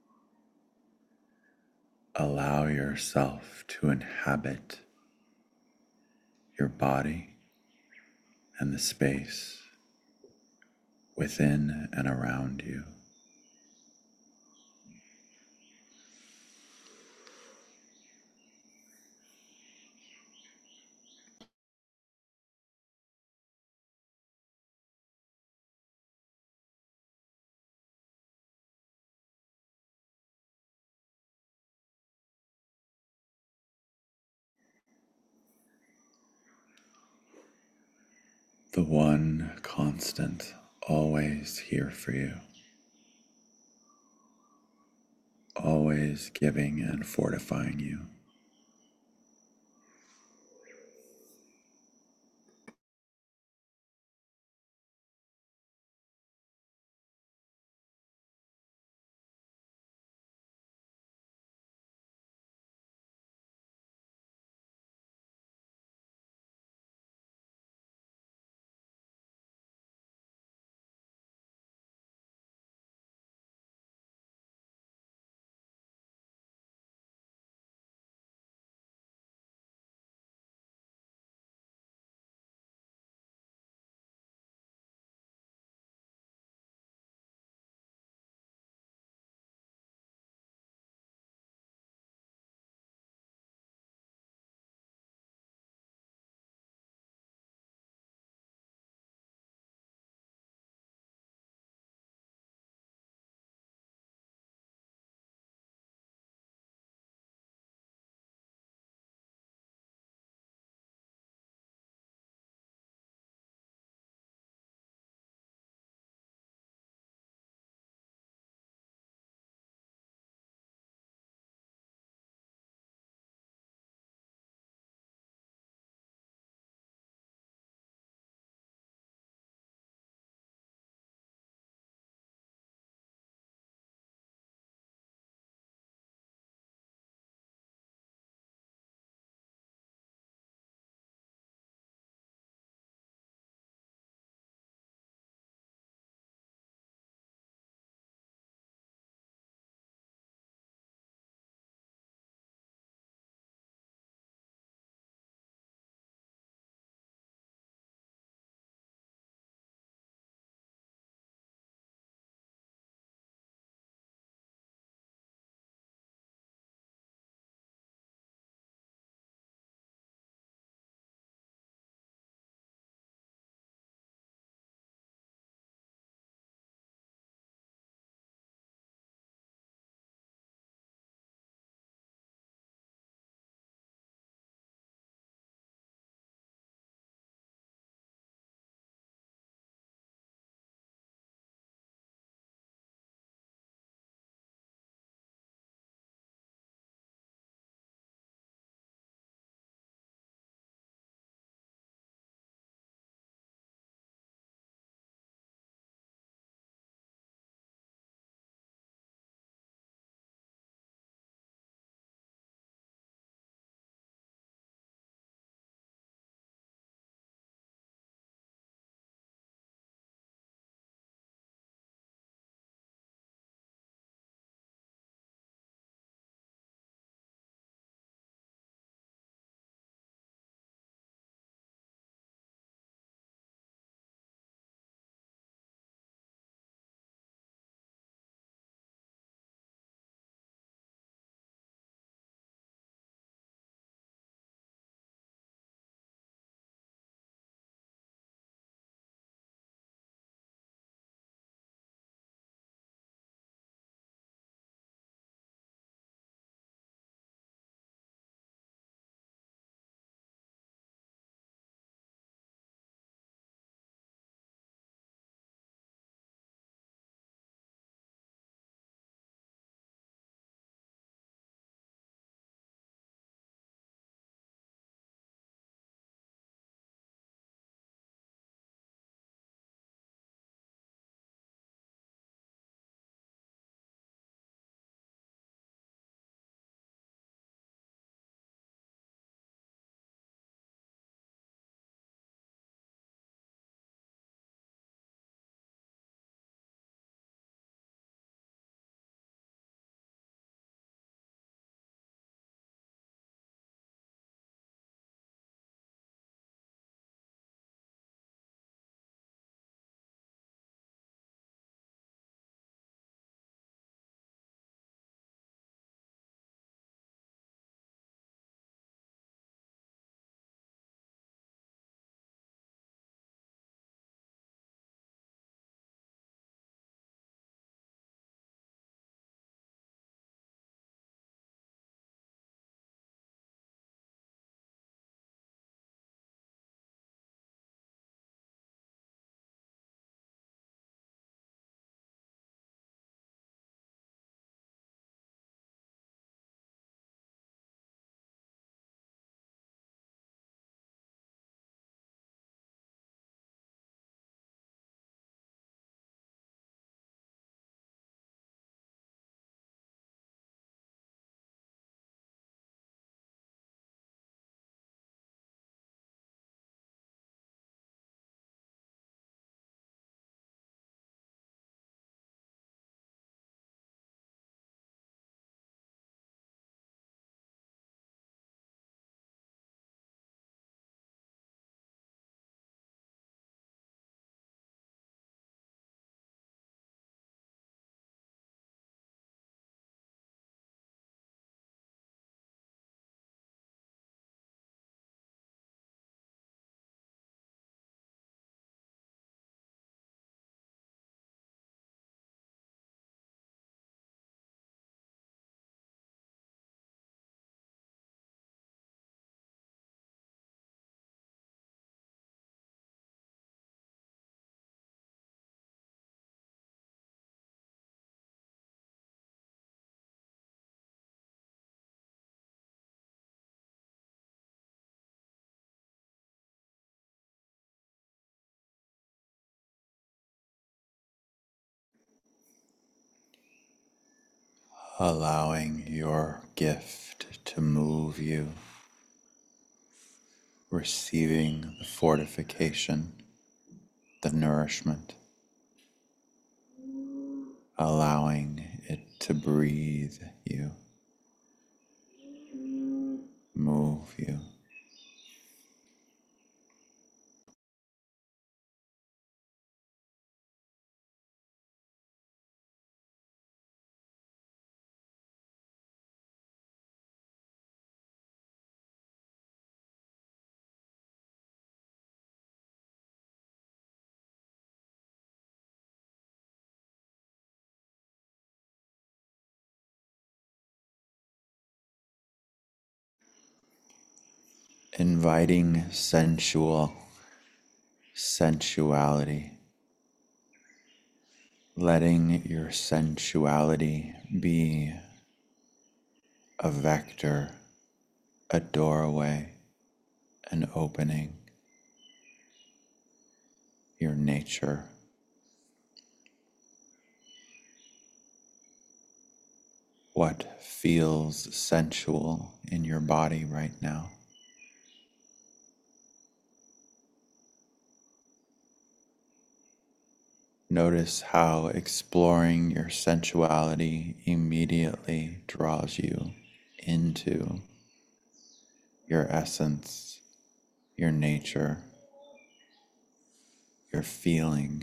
Allow yourself to inhabit your body and the space within and around you. The one constant, always here for you, always giving and fortifying you. allowing your gift to move you, receiving the fortification, the nourishment, allowing it to breathe you, move you. Inviting sensual sensuality, letting your sensuality be a vector, a doorway, an opening, your nature. What feels sensual in your body right now? Notice how exploring your sensuality immediately draws you into your essence, your nature, your feeling.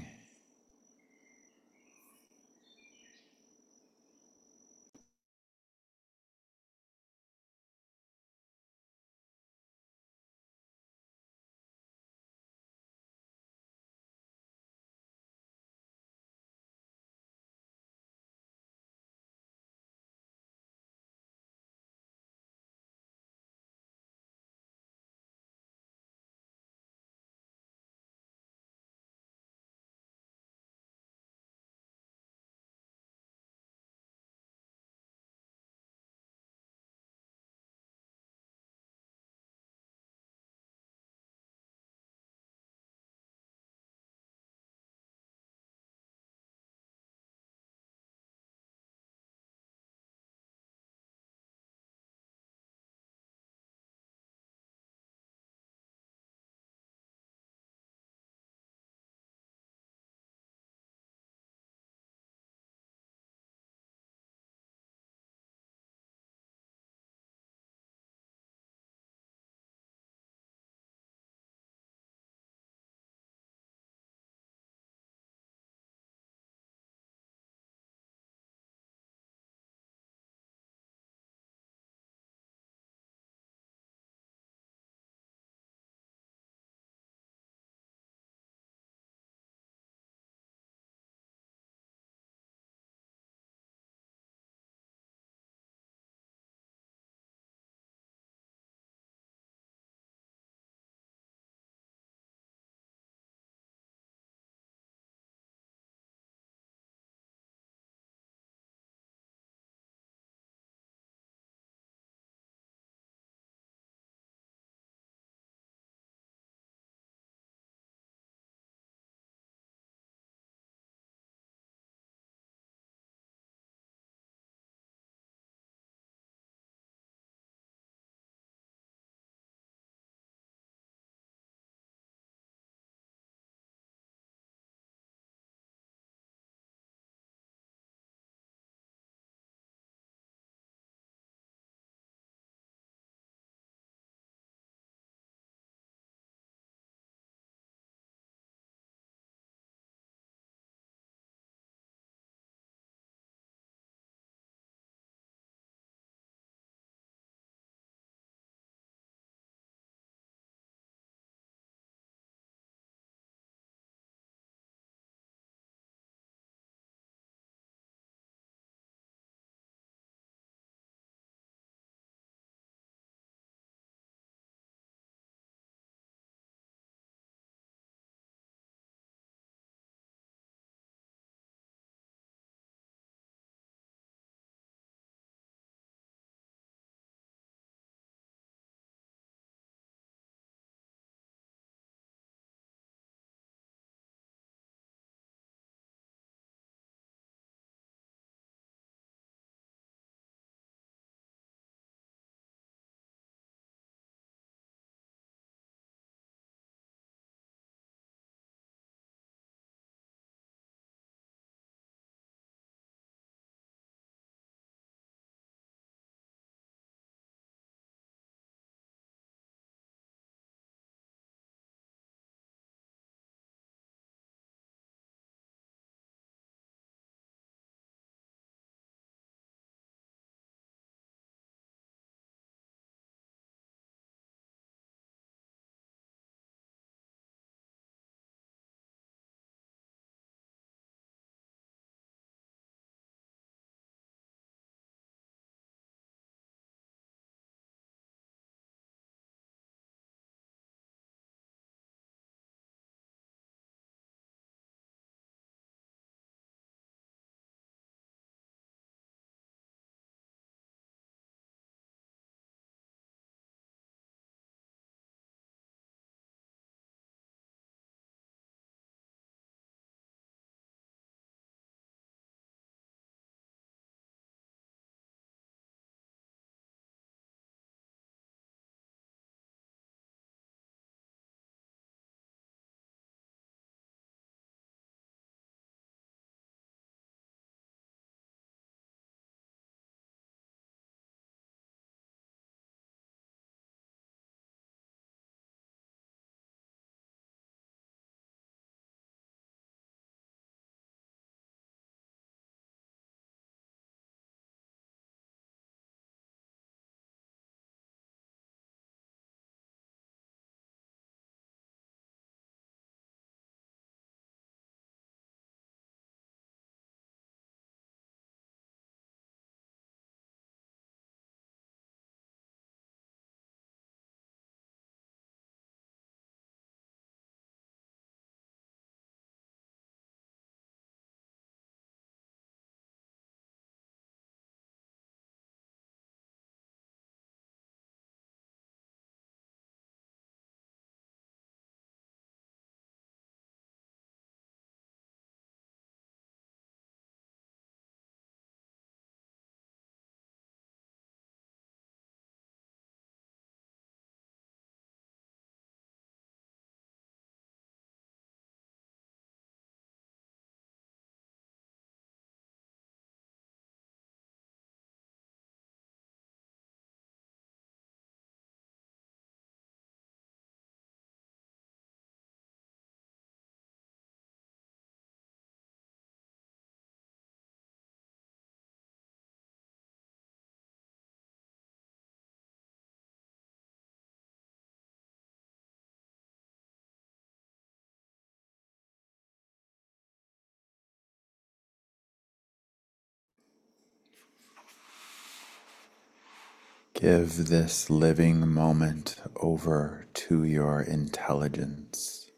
Give this living moment over to your intelligence,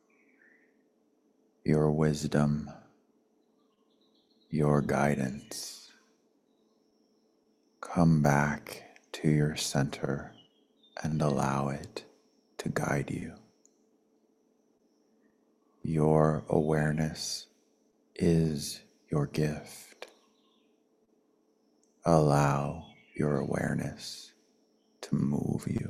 your wisdom, your guidance. Come back to your center and allow it to guide you. Your awareness is your gift. Allow your awareness to move you.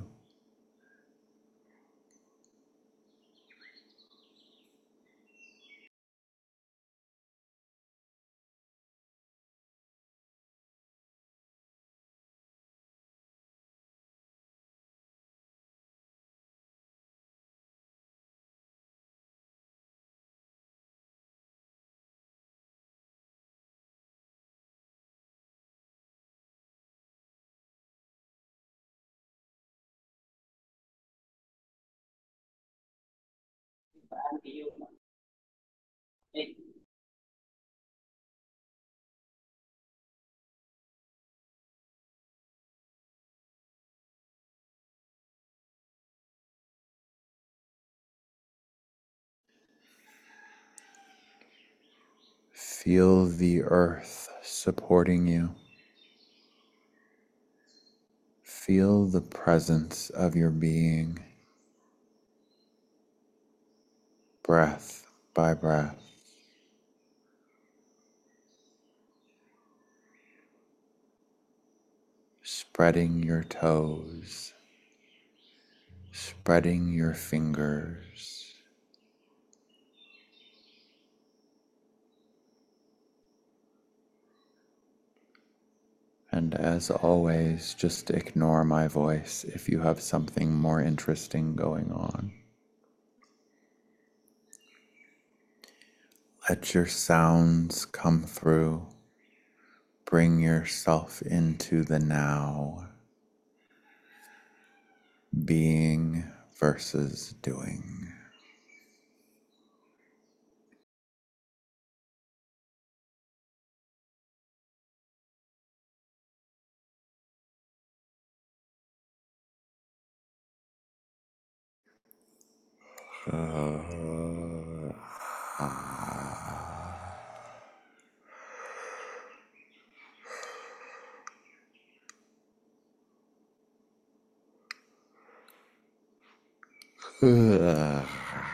Feel the earth supporting you. Feel the presence of your being, breath by breath. Spreading your toes, spreading your fingers. And as always, just ignore my voice if you have something more interesting going on. Let your sounds come through. Bring yourself into the now. Being versus doing. Uh, ah.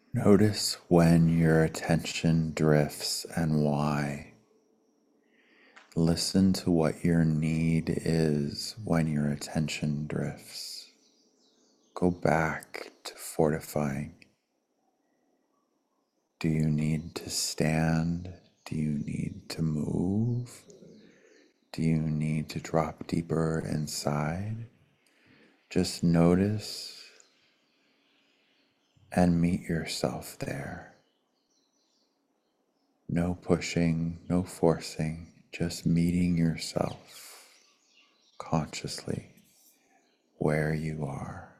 Notice when your attention drifts and why. Listen to what your need is when your attention drifts. Go back to fortifying. Do you need to stand? Do you need to move? Do you need to drop deeper inside? Just notice and meet yourself there. No pushing, no forcing, just meeting yourself consciously where you are.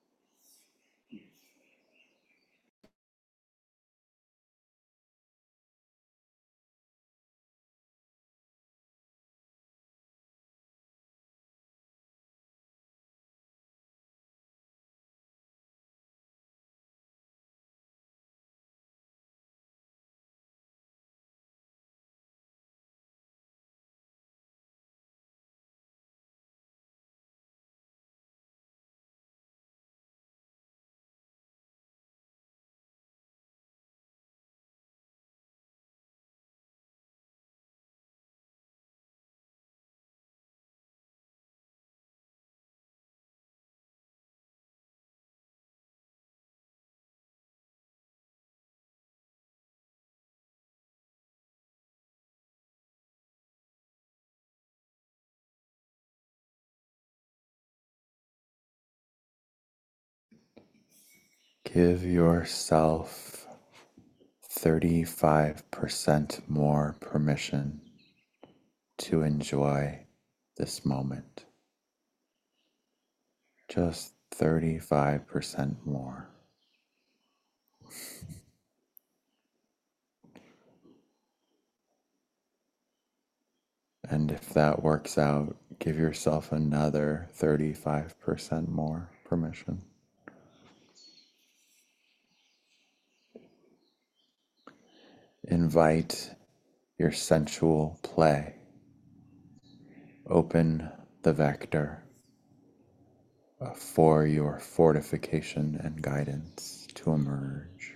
Give yourself thirty-five percent more permission to enjoy this moment. Just thirty-five percent more. And if that works out, give yourself another thirty-five percent more permission. Invite your sensual play. Open the vector for your fortification and guidance to emerge.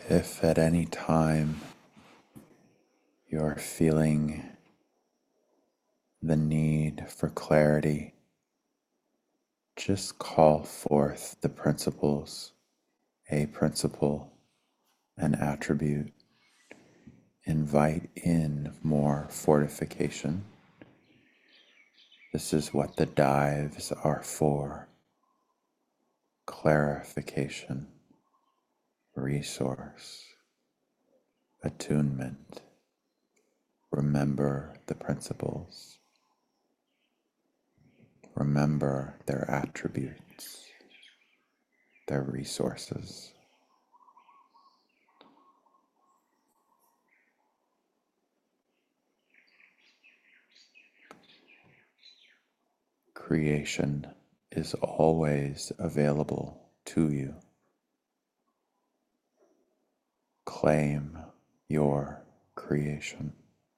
If at any time you're feeling the need for clarity, just call forth the principles, a principle, an attribute. Invite in more fortification. This is what the dives are for: clarification, resource, attunement. Remember the principles. Remember their attributes, their resources. Creation is always available to you. Claim your creation.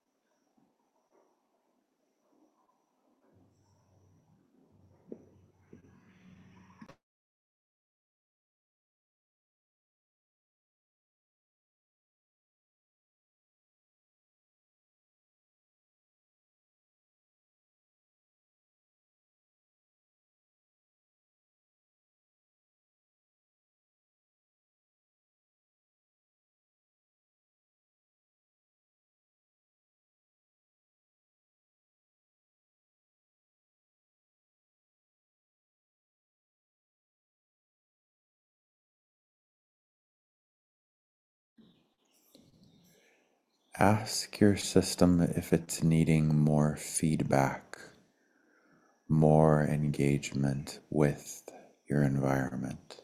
Ask your system if it's needing more feedback, more engagement with your environment.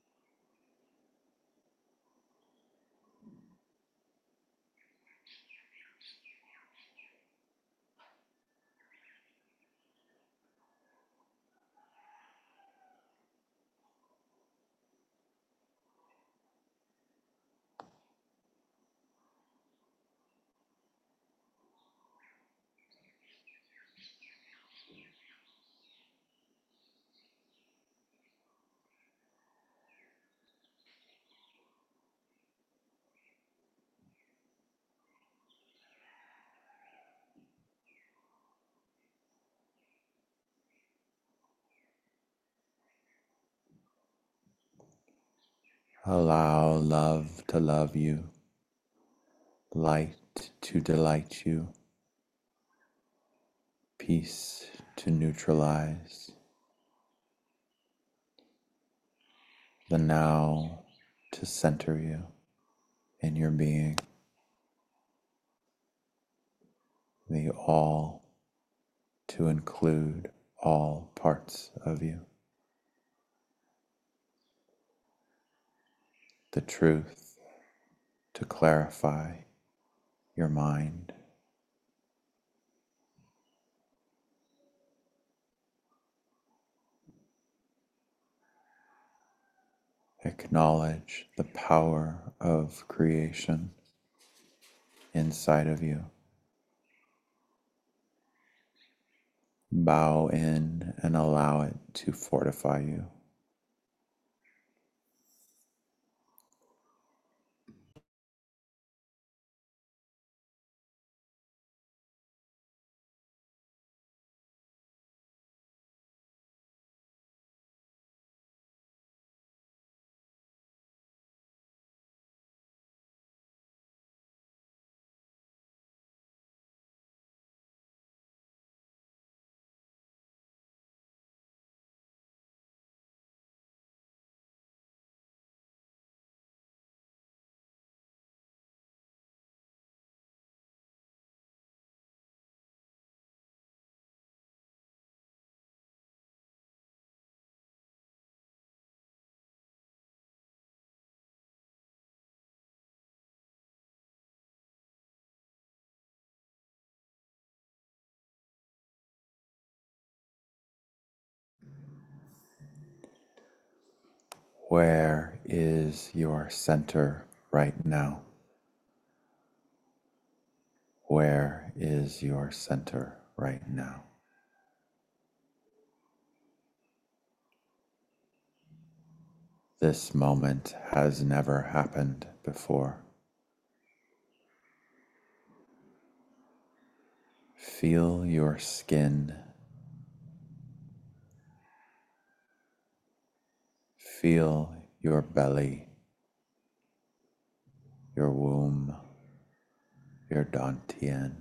Allow love to love you, light to delight you, peace to neutralize, the now to center you in your being, the all to include all parts of you, the truth to clarify your mind. Acknowledge the power of creation inside of you. Bow in and allow it to fortify you. Where is your center right now? Where is your center right now? This moment has never happened before. Feel your skin. Feel your belly, your womb, your dantian.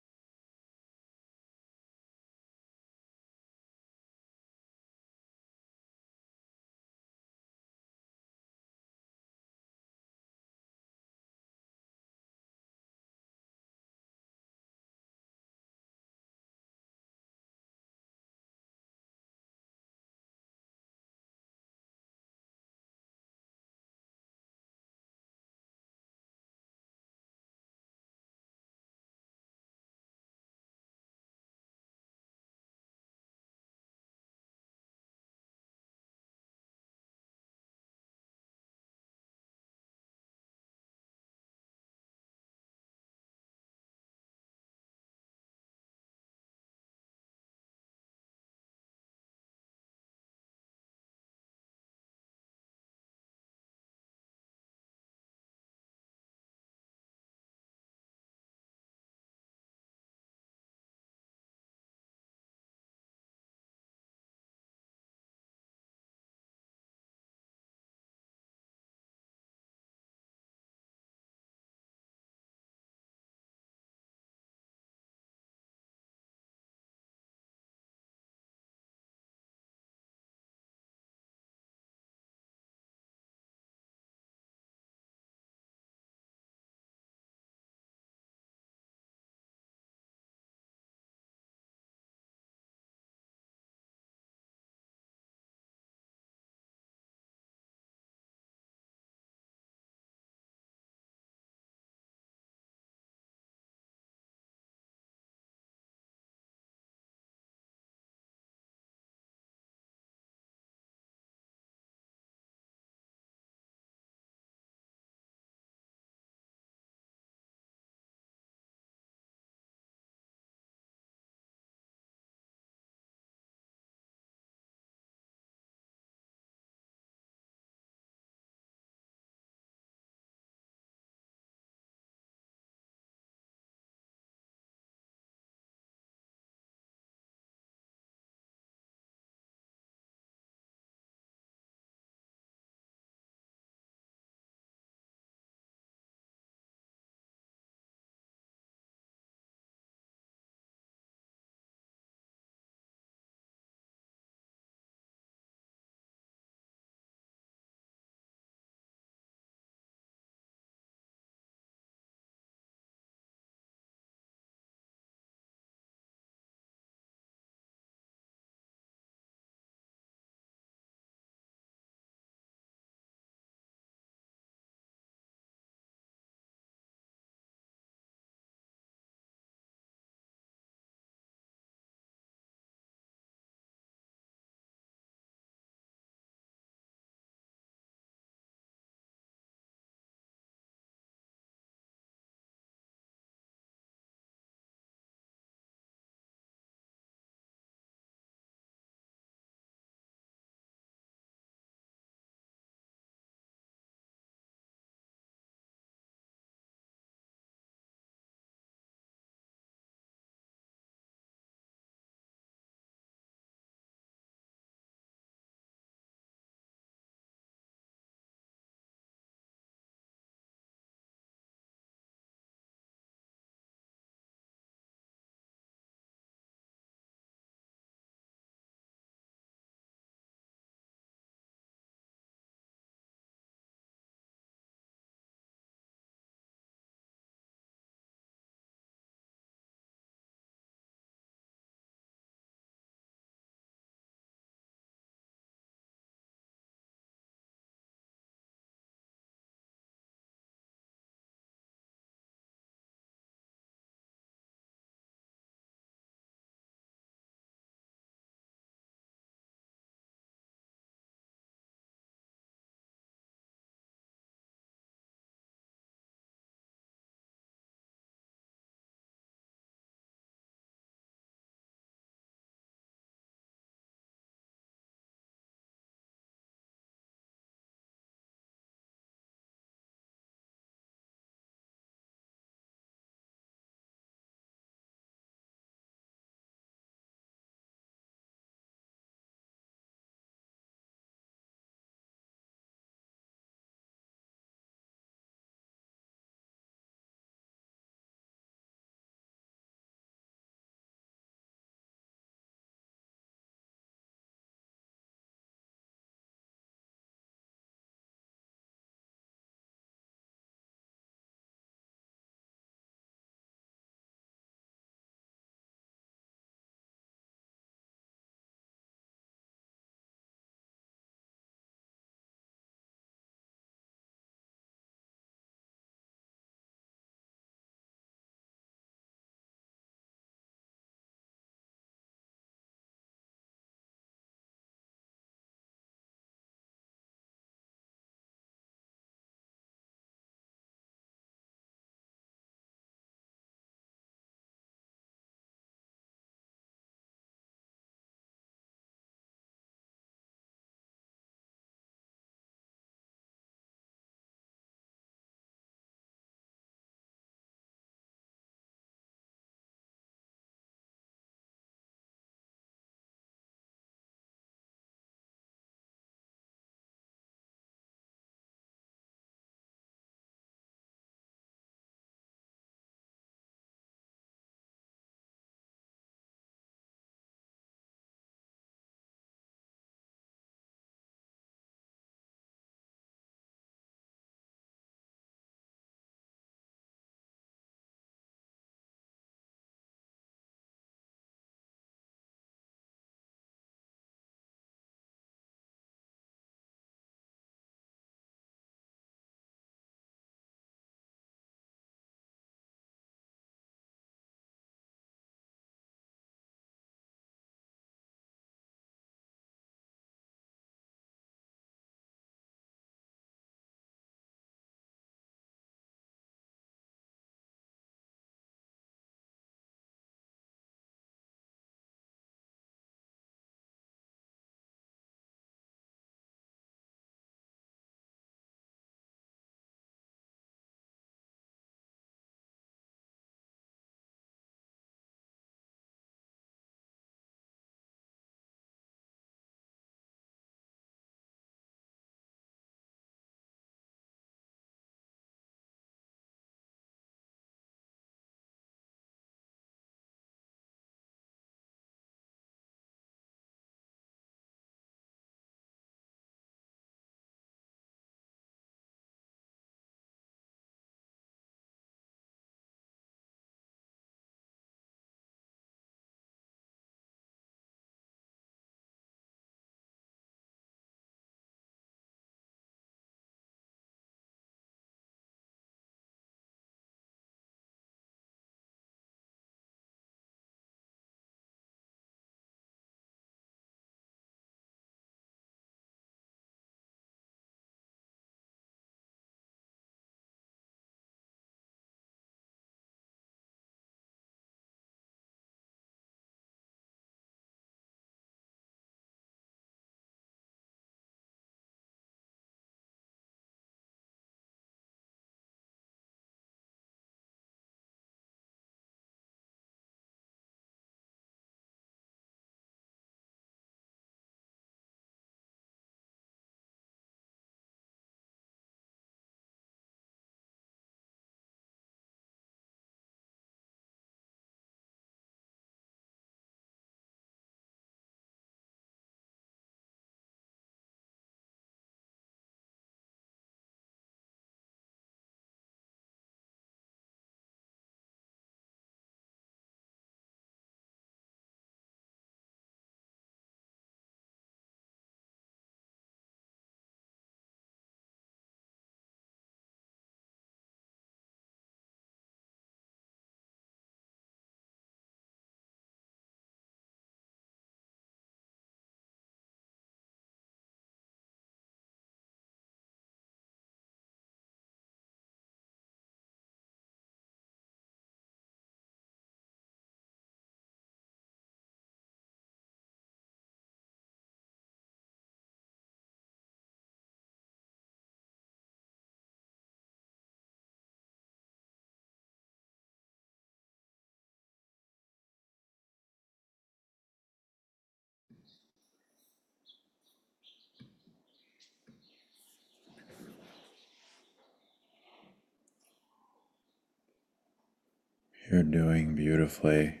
You're doing beautifully.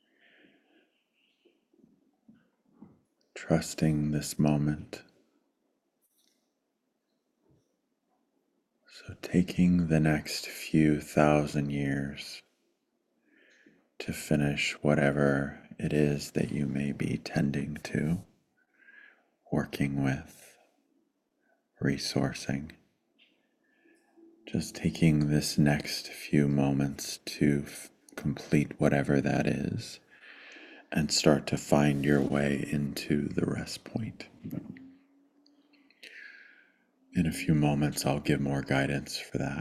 Trusting this moment. So, taking the next few thousand years to finish whatever it is that you may be tending to, working with, resourcing. Just taking this next few moments to f- complete whatever that is and start to find your way into the rest point. In a few moments, I'll give more guidance for that.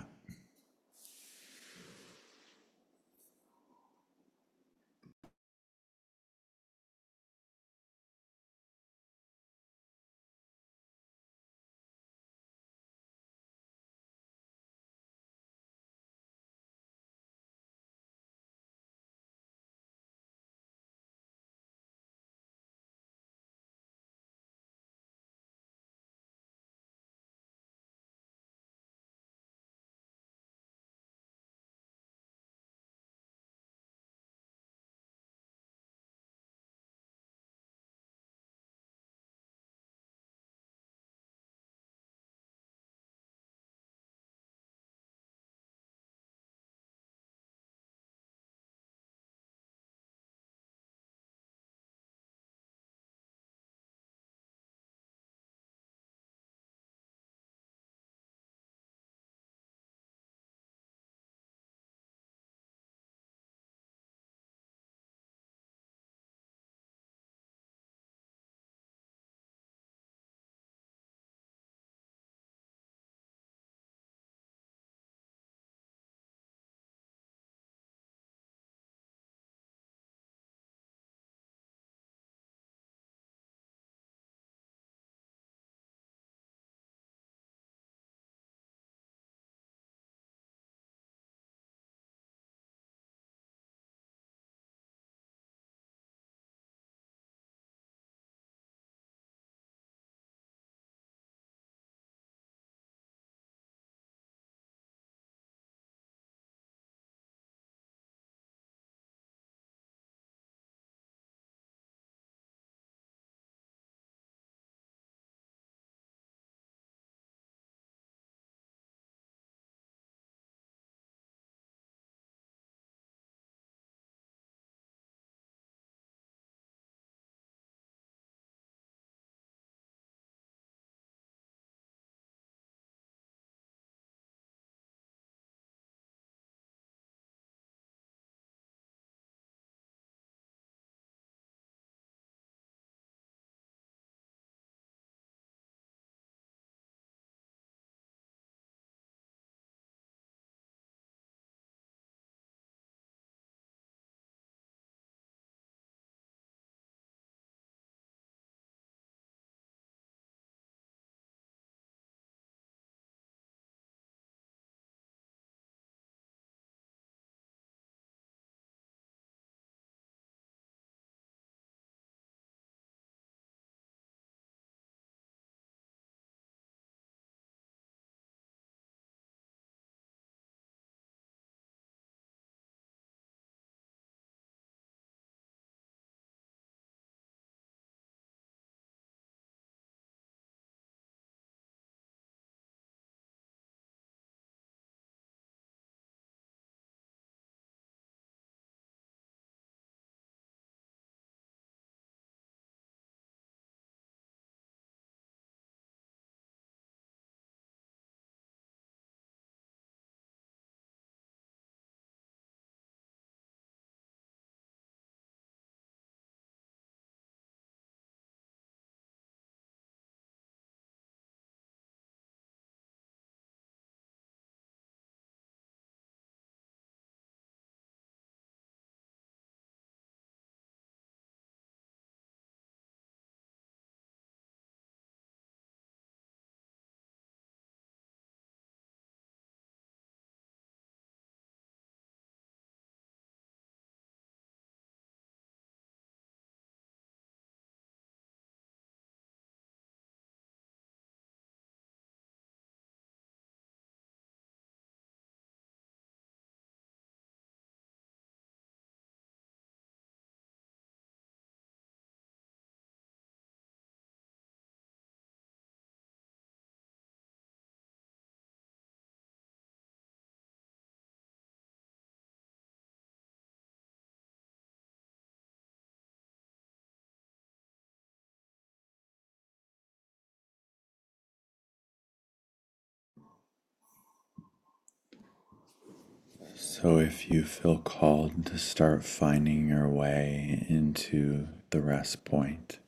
So, if you feel called to start finding your way into the rest point,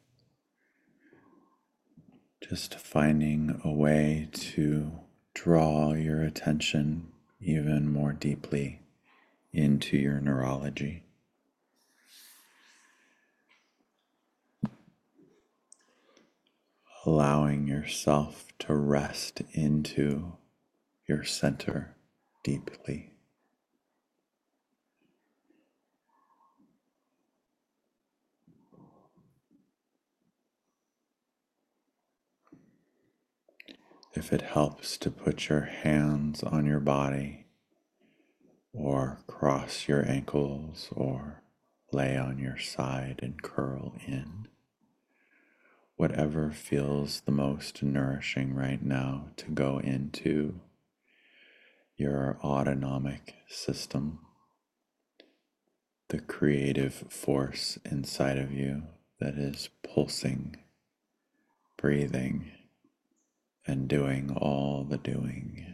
just finding a way to draw your attention even more deeply into your neurology. Allowing yourself to rest into your center deeply. If it helps to put your hands on your body, or cross your ankles, or lay on your side and curl in, whatever feels the most nourishing right now to go into your autonomic system, the creative force inside of you that is pulsing, breathing, and doing all the doing.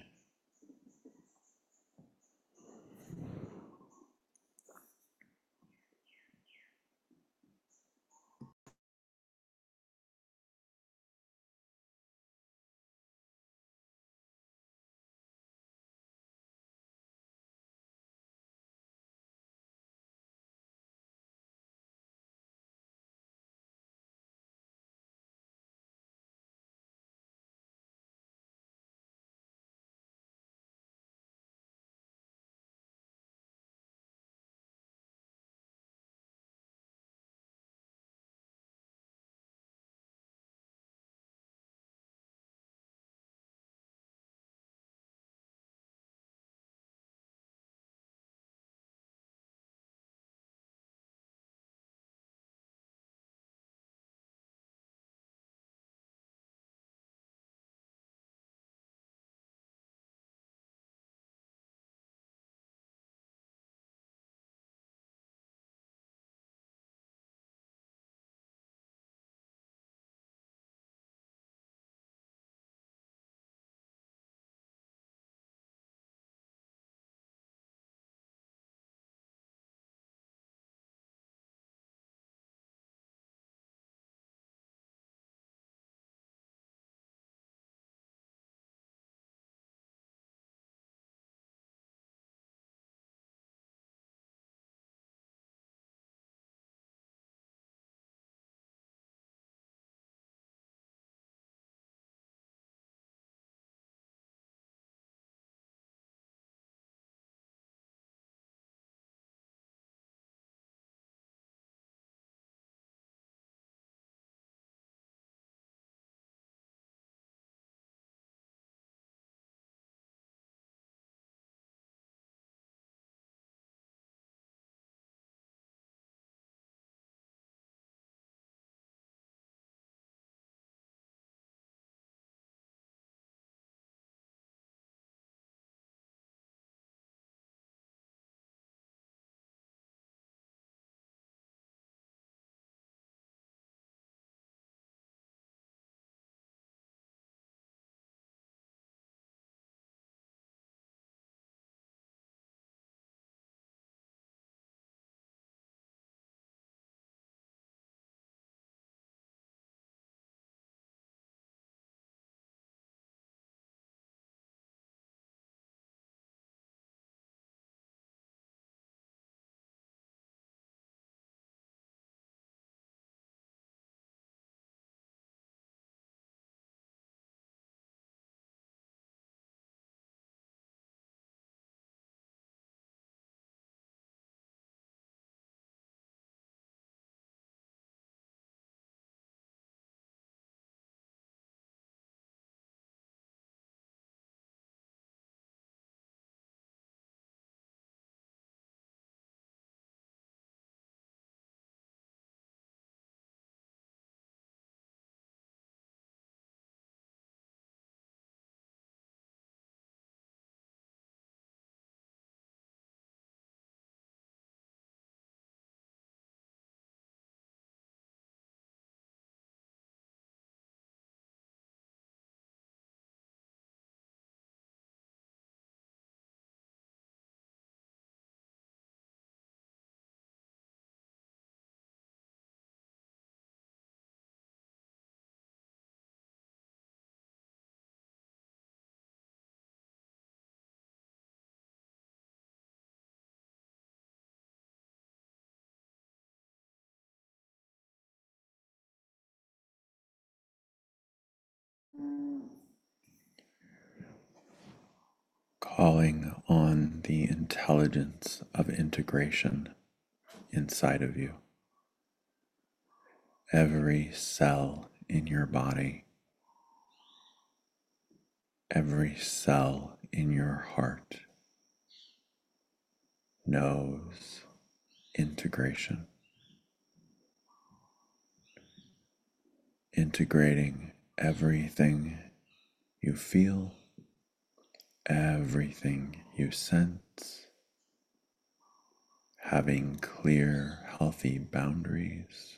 calling on the intelligence of integration inside of you. Every cell in your body, every cell in your heart knows integration. Integrating everything you feel, everything you sense, having clear, healthy boundaries.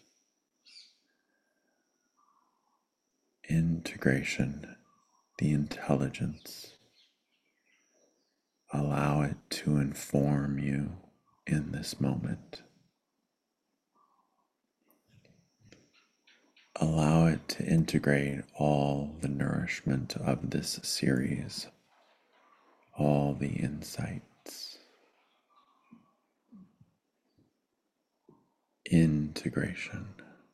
Integration, the intelligence. Allow it to inform you in this moment. Allow it to integrate all the nourishment of this series, all the insights. Integration.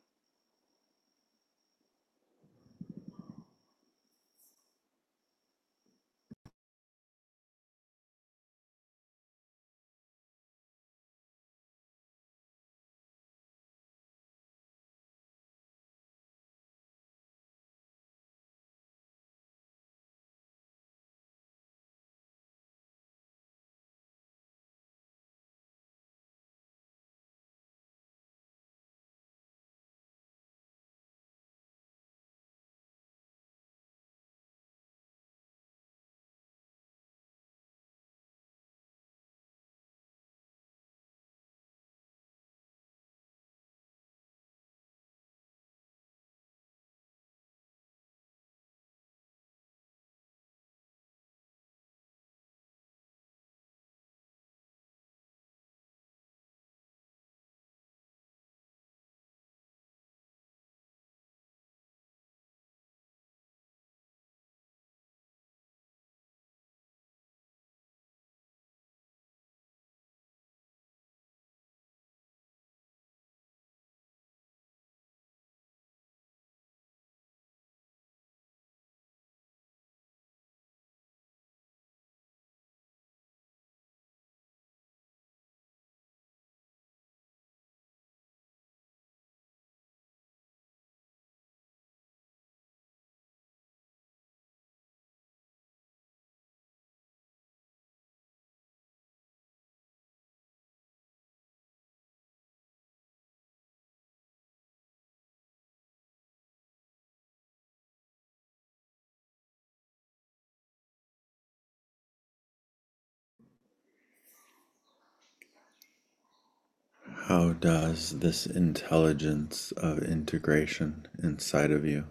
How does this intelligence of integration inside of you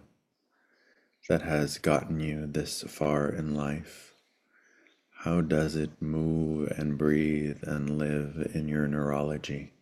that has gotten you this far in life, how does it move and breathe and live in your neurology?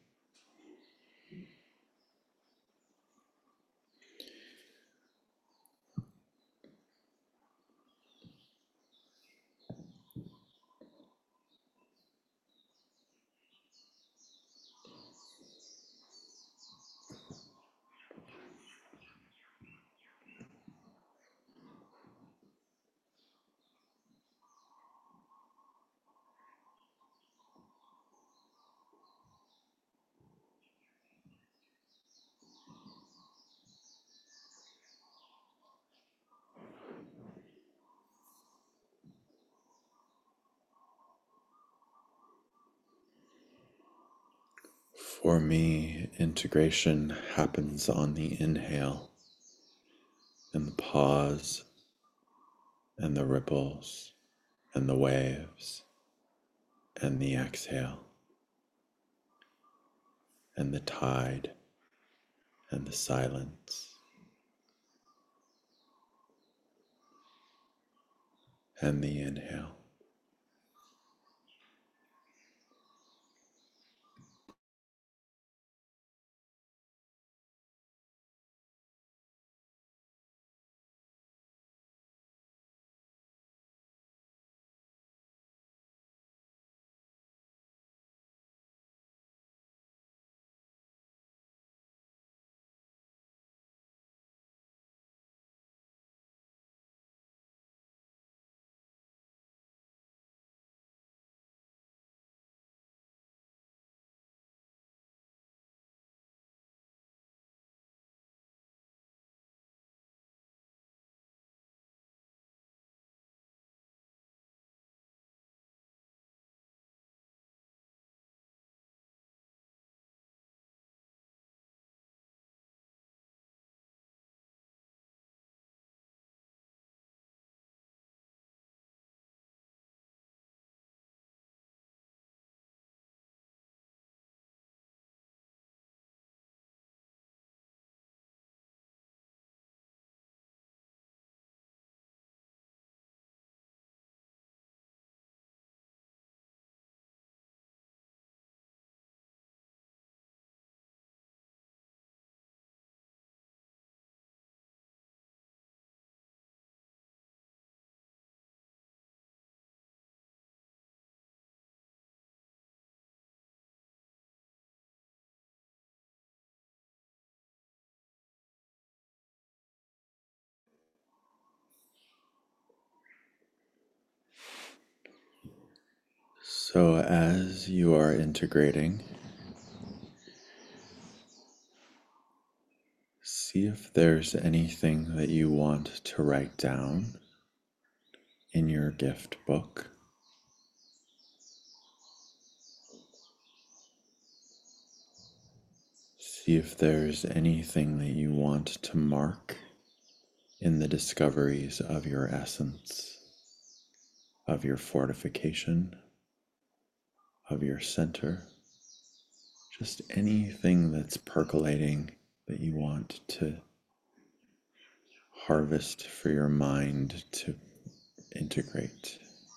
For me, integration happens on the inhale and the pause and the ripples and the waves and the exhale and the tide and the silence and the inhale. So, as you are integrating, see if there's anything that you want to write down in your gift book. See if there's anything that you want to mark in the discoveries of your essence, of your fortification, of your center. Just anything that's percolating that you want to harvest for your mind to integrate.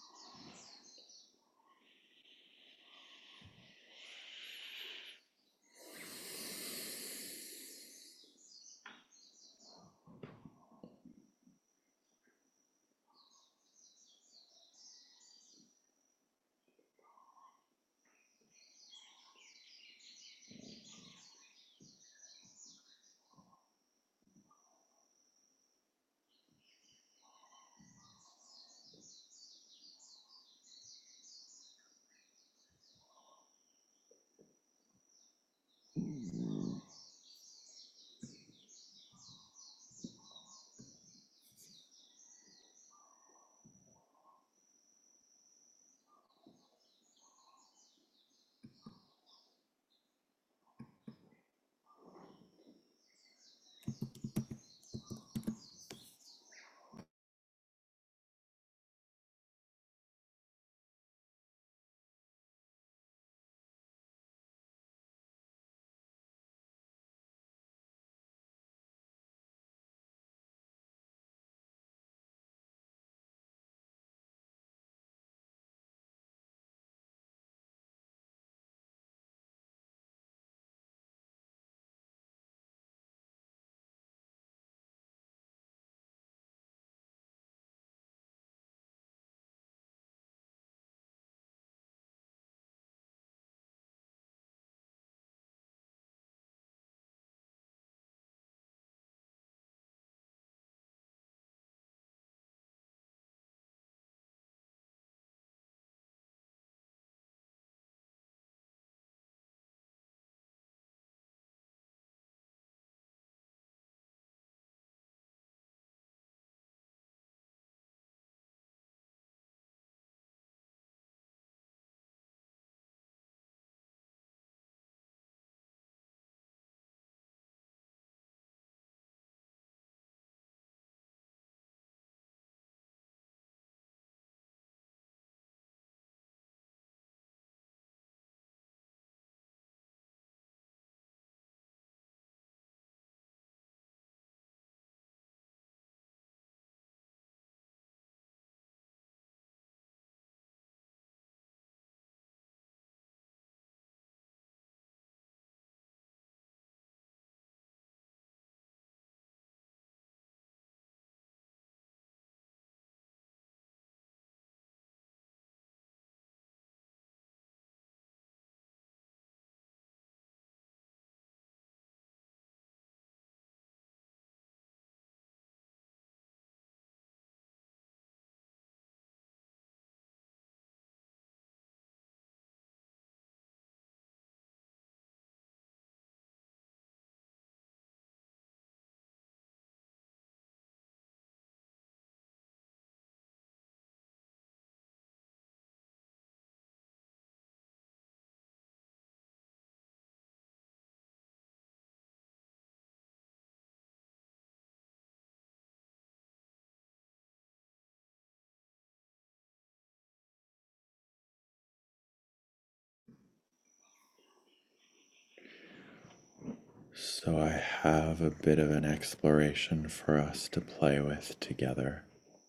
So I have a bit of an exploration for us to play with together.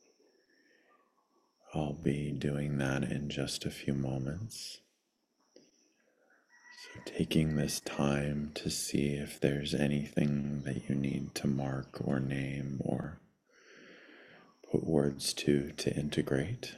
I'll be doing that in just a few moments. So taking this time to see if there's anything that you need to mark or name or put words to to integrate.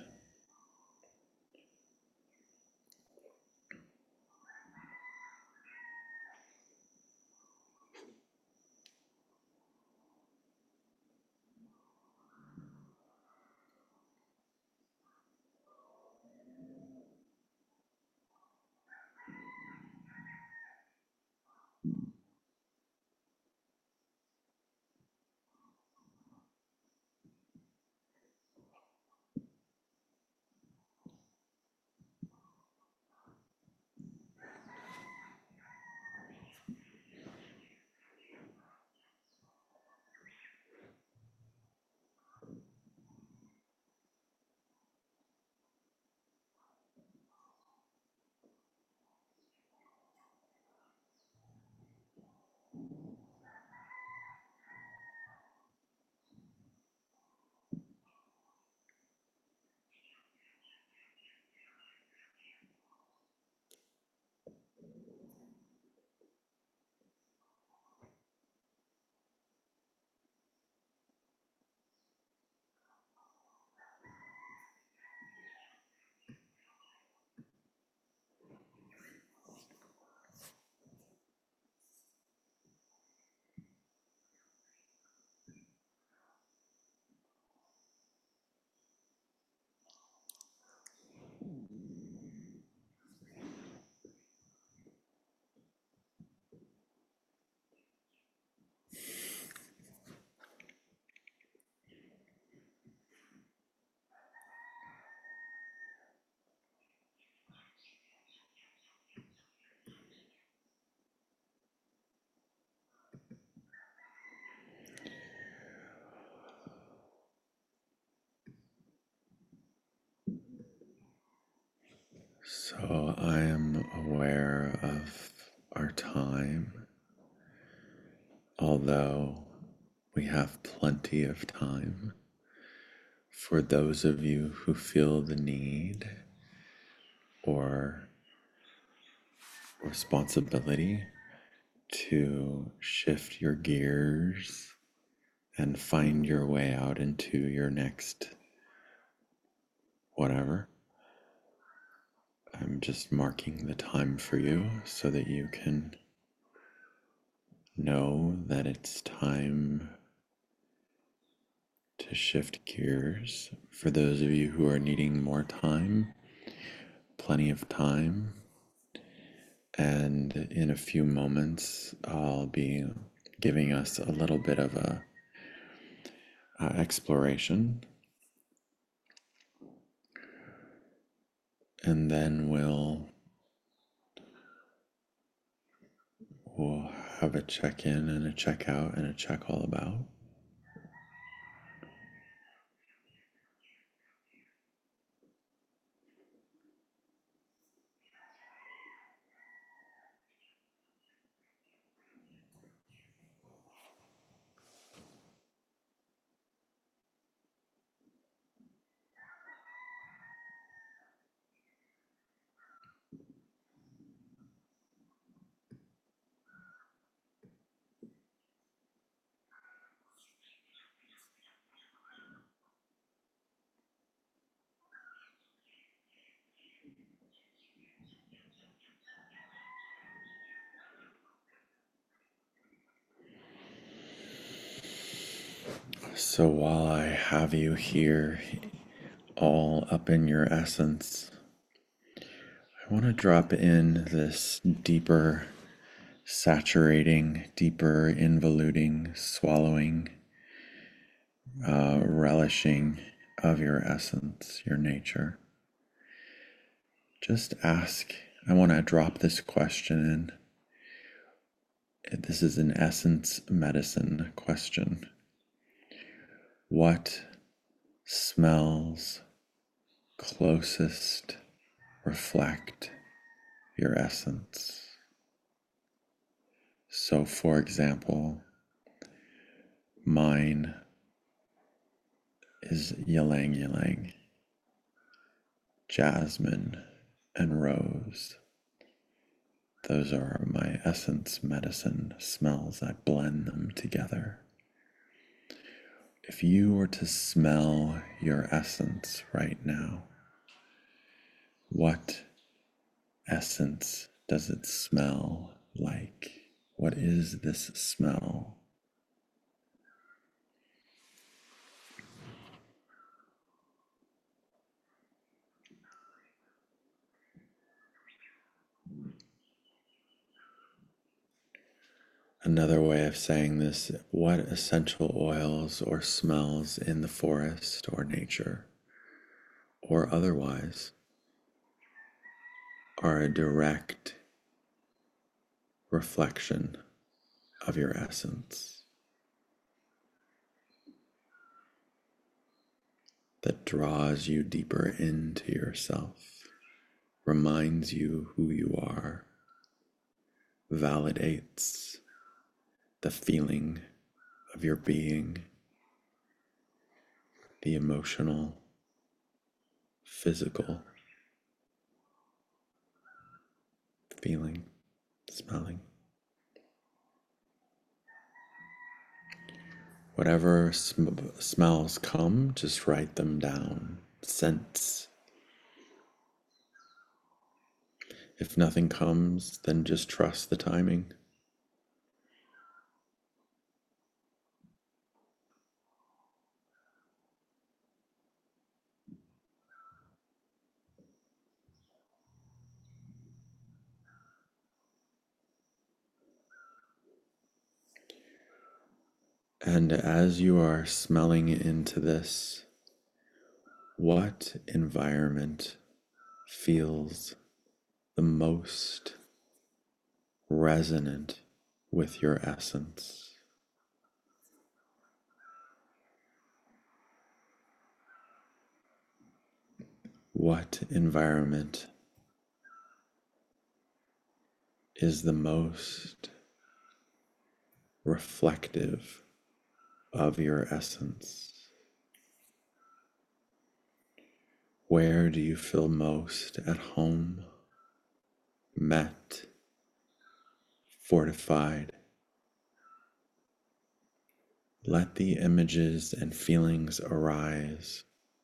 So I am aware of our time, although we have plenty of time. For those of you who feel the need or responsibility to shift your gears and find your way out into your next whatever, I'm just marking the time for you so that you can know that it's time to shift gears. For those of you who are needing more time, plenty of time. And in a few moments, I'll be giving us a little bit of a, a exploration, and then we'll we'll have a check-in and a check-out and a check all about. So while I have you here, all up in your essence, I want to drop in this deeper, saturating, deeper involuting, swallowing, uh, relishing of your essence, your nature. Just ask, I want to drop this question in. This is an essence medicine question. What smells closest reflect your essence? So, for example, mine is ylang ylang, jasmine, and rose. Those are my essence medicine smells. I blend them together. If you were to smell your essence right now, what essence does it smell like? What is this smell? Another way of saying this, what essential oils or smells in the forest or nature or otherwise are a direct reflection of your essence that draws you deeper into yourself, reminds you who you are, validates the feeling of your being, the emotional, physical feeling, smelling. Whatever sm- smells come, just write them down. Scents. If nothing comes, then just trust the timing. And as you are smelling into this, what environment feels the most resonant with your essence? What environment is the most reflective of your essence? Where do you feel most at home, met, fortified? Let the images and feelings arise.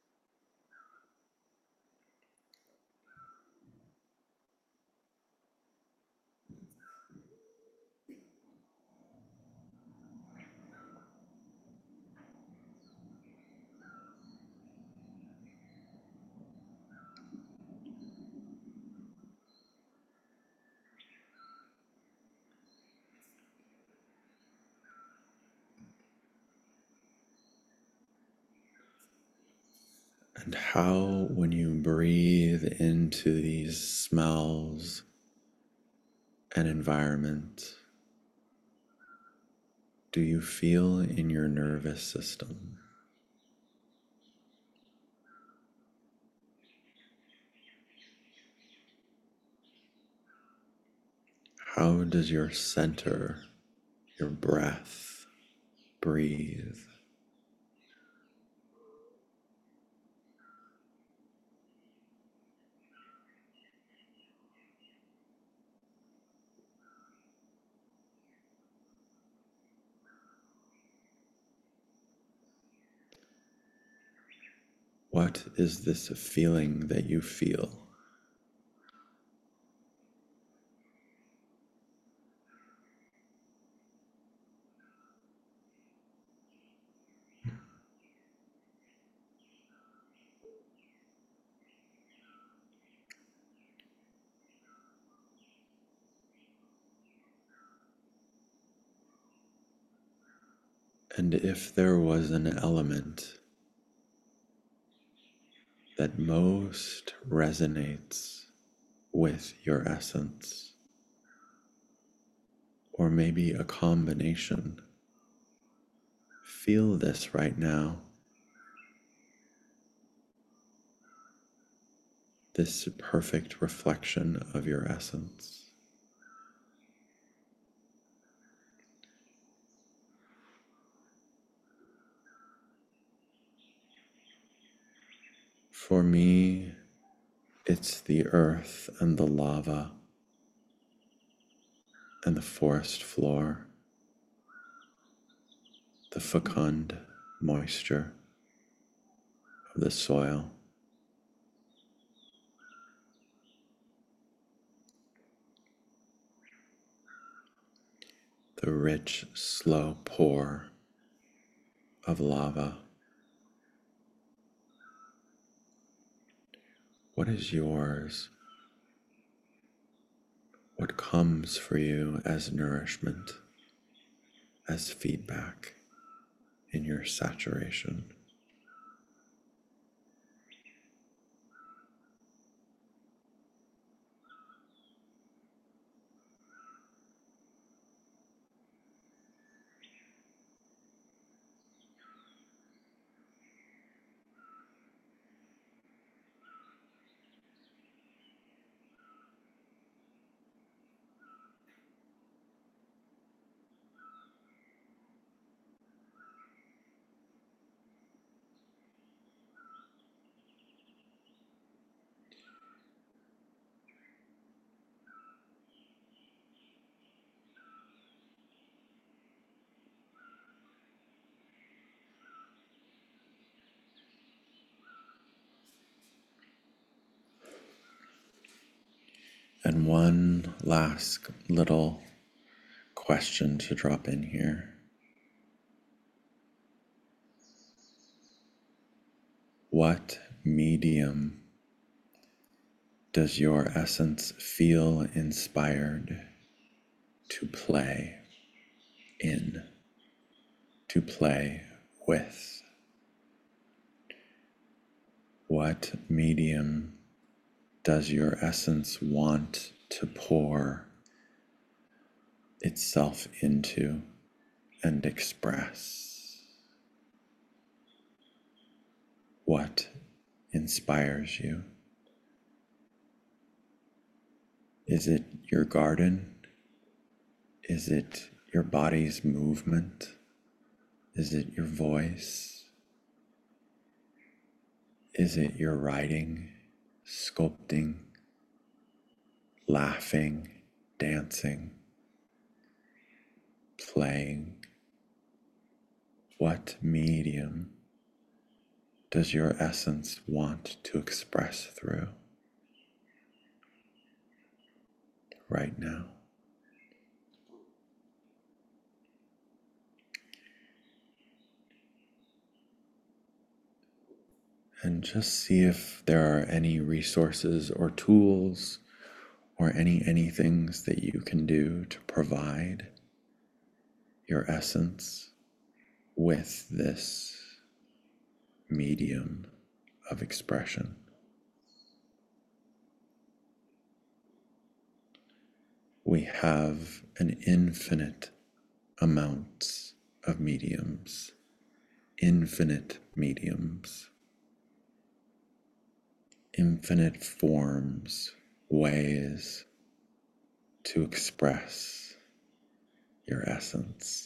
And how, when you breathe into these smells and environment, do you feel in your nervous system? How does your center, your breath, breathe? What is this feeling that you feel? And if there was an element that most resonates with your essence, or maybe a combination, feel this right now. This perfect reflection of your essence. For me, it's the earth and the lava and the forest floor, the fecund moisture of the soil. The rich, slow pour of lava. What is yours? What comes for you as nourishment, as feedback in your saturation? And one last little question to drop in here. What medium does your essence feel inspired to play in, to play with? What medium does your essence want to pour itself into and express? What inspires you? Is it your garden, Is it your body's movement? Is it your voice? Is it your writing, sculpting, laughing, dancing, playing? What medium does your essence want to express through right now? And just see if there are any resources or tools or any anythings that you can do to provide your essence with this medium of expression. We have an infinite amounts of mediums, infinite mediums, infinite forms, ways to express your essence.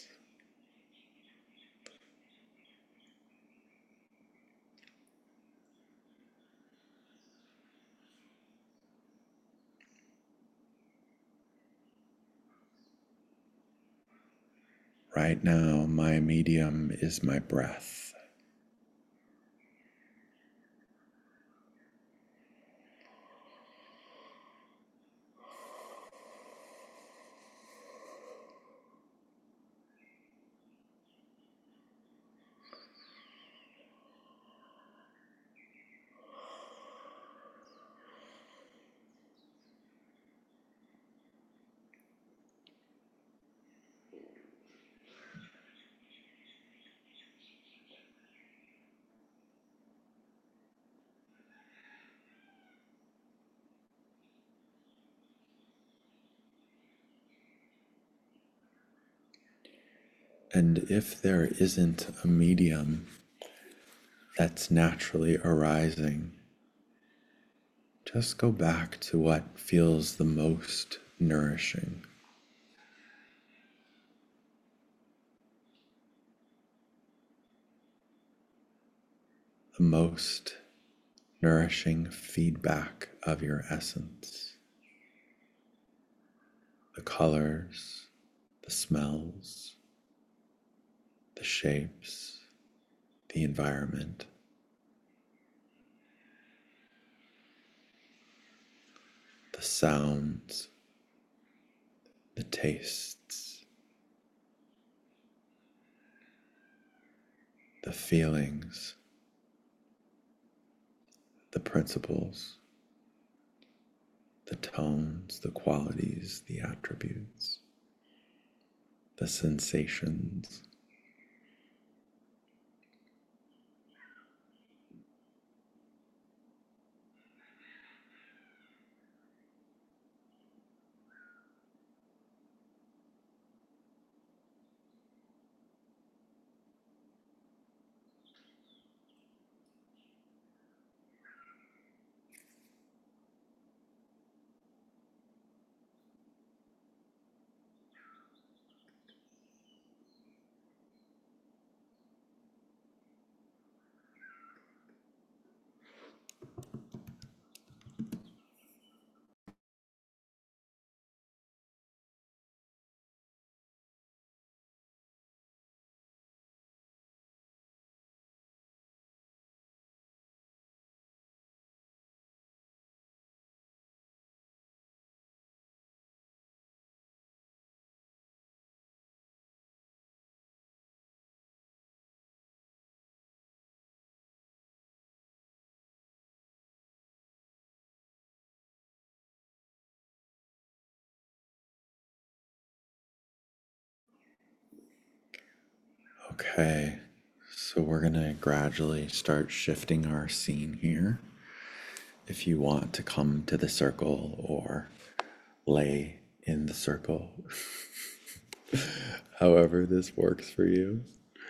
Right now, my medium is my breath. And if there isn't a medium that's naturally arising, just go back to what feels the most nourishing. The most nourishing feedback of your essence. The colors, the smells, the shapes, the environment. The sounds, the tastes, the feelings, the principles, the tones, the qualities, the attributes, the sensations. Okay, so we're gonna gradually start shifting our scene here. If you want to come to the circle or lay in the circle, however this works for you,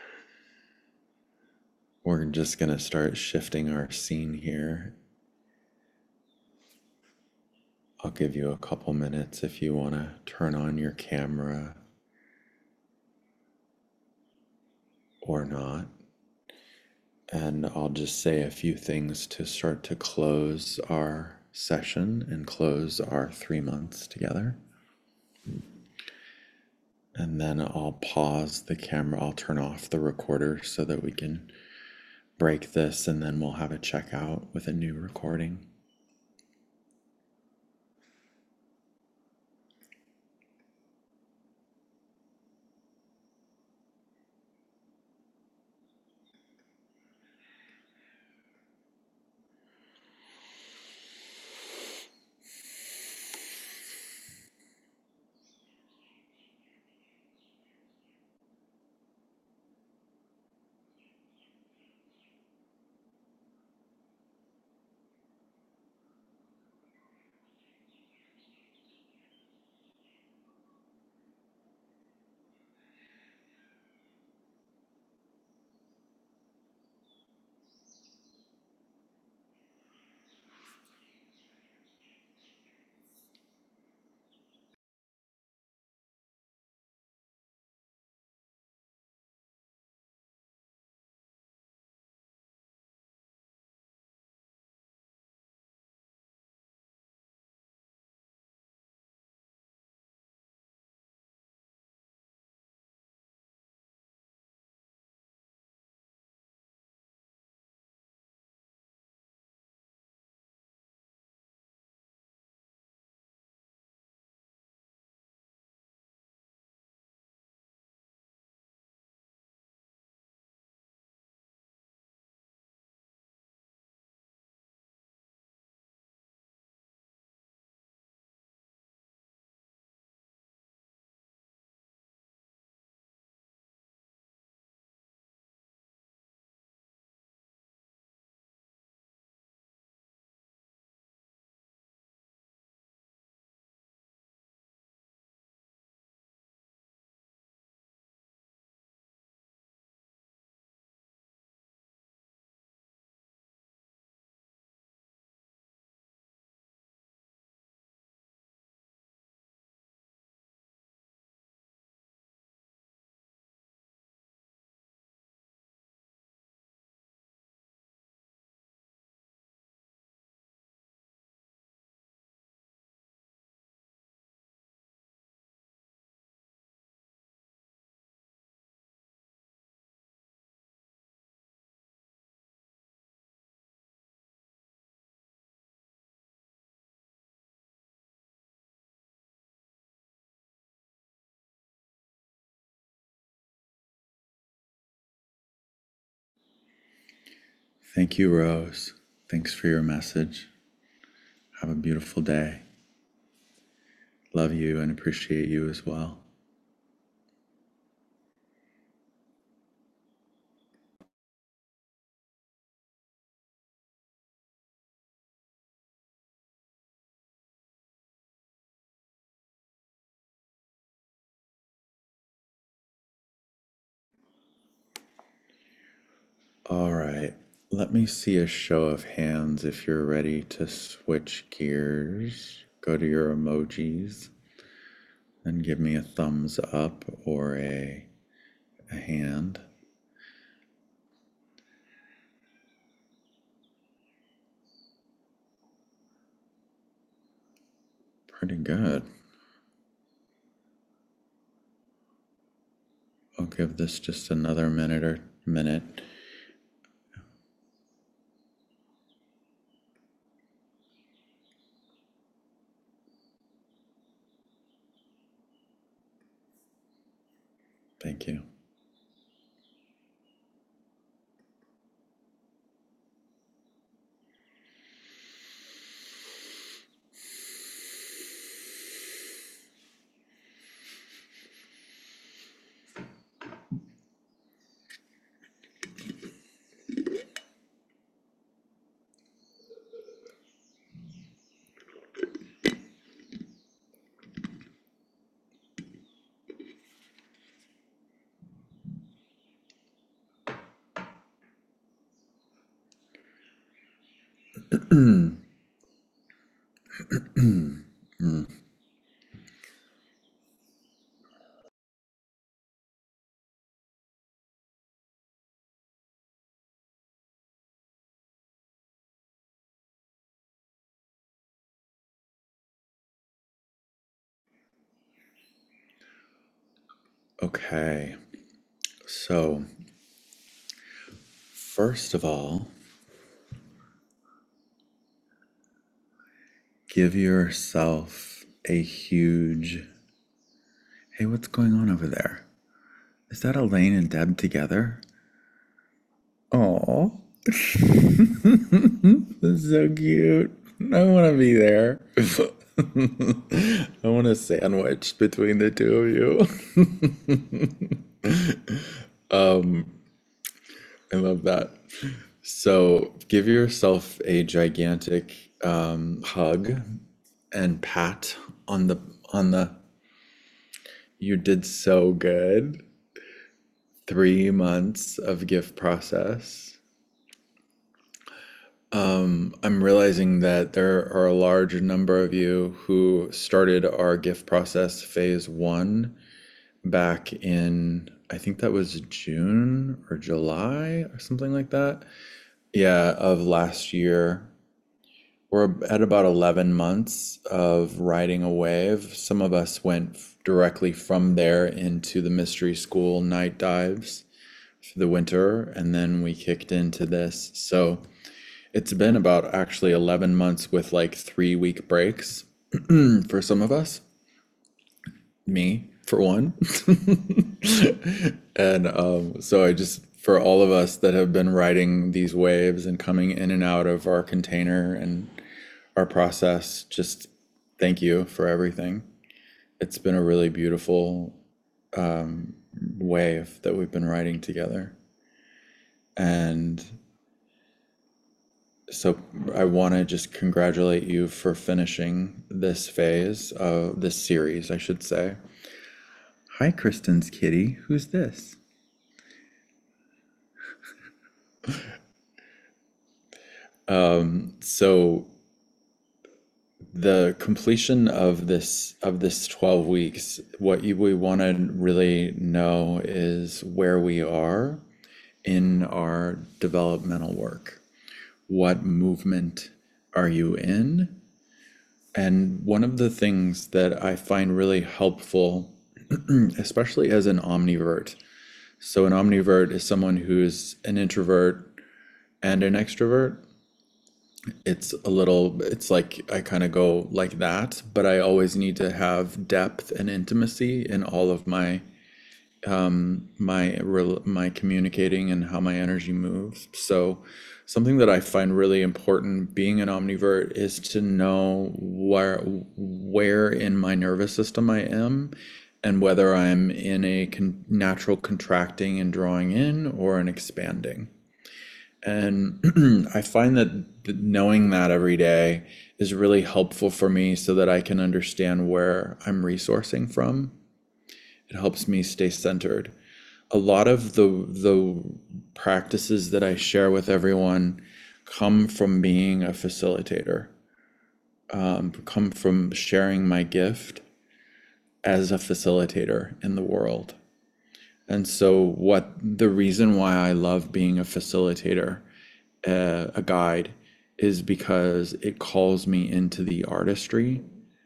we're just gonna start shifting our scene here. I'll give you a couple minutes if you want to turn on your camera or not. And I'll just say a few things to start to close our session and close our three months together. And then I'll pause the camera, I'll turn off the recorder so that we can break this, and then we'll have a checkout with a new recording. Thank you, Rose. Thanks for your message. Have a beautiful day. Love you and appreciate you as well. All right, let me see a show of hands if you're ready to switch gears. Go to your emojis and give me a thumbs up or a, a hand. Pretty good. I'll give this just another minute or minute. Thank you. Okay. So, first of all, give yourself a huge, hey, what's going on over there? Is that Elaine and Deb together? Oh, that's so cute. I want to be there. I want a sandwich between the two of you. um, I love that. So give yourself a gigantic um, hug and pat on the on the. You did so good. Three months of gift process. Um, I'm realizing that there are a large number of you who started our gift process phase one back in, I think that was June or July or something like that. Yeah, of last year. We're at about eleven months of riding a wave. Some of us went f- directly from there into the mystery school night dives for the winter, and then we kicked into this. So it's been about actually eleven months with like three week breaks for some of us, me for one. And um, so I just, for all of us that have been riding these waves and coming in and out of our container and our process, just thank you for everything. It's been a really beautiful um, wave that we've been riding together. And so I want to just congratulate you for finishing this phase of this series, I should say. Hi, Kristen's kitty. Who's this? Um, so the completion of this of this twelve weeks, what you, we want to really know is where we are in our developmental work. What movement are you in? And one of the things that I find really helpful, especially as an omnivert. So an omnivert is someone who's an introvert and an extrovert. It's a little, it's like I kind of go like that, but I always need to have depth and intimacy in all of my um my rel- my communicating and how my energy moves. So something that I find really important being an omnivert is to know where where in my nervous system I am, and whether I'm in a con- natural contracting and drawing in or an expanding. And I find that th- knowing that every day is really helpful for me so that I can understand where I'm resourcing from. It helps me stay centered. A lot of the the practices that I share with everyone come from being a facilitator, um, come from sharing my gift as a facilitator in the world. And so, what the reason why I love being a facilitator, uh, a guide, is because it calls me into the artistry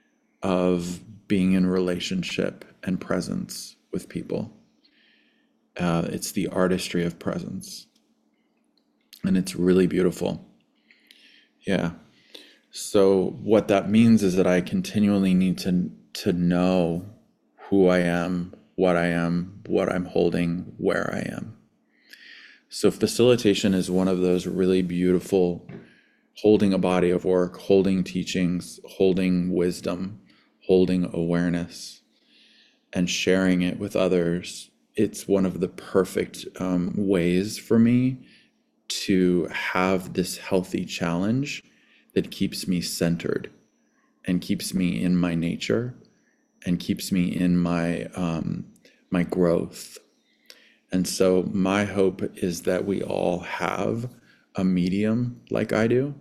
of being in relationship and presence with people. Uh, it's the artistry of presence, and it's really beautiful. Yeah. So what that means is that I continually need to to know who I am, what I am, what I'm holding, where I am. So facilitation is one of those really beautiful, holding a body of work, holding teachings, holding wisdom, holding awareness, and sharing it with others. It's one of the perfect um, ways for me to have this healthy challenge that keeps me centered and keeps me in my nature and keeps me in my um, my growth. And so my hope is that we all have a medium like I do.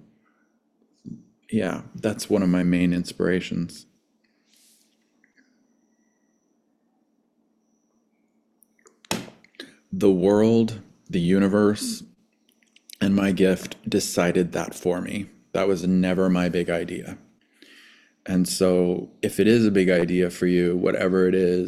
Yeah, that's one of my main inspirations. The world, the universe, and my gift decided that for me. That was never my big idea. And so if it is a big idea for you, whatever it is,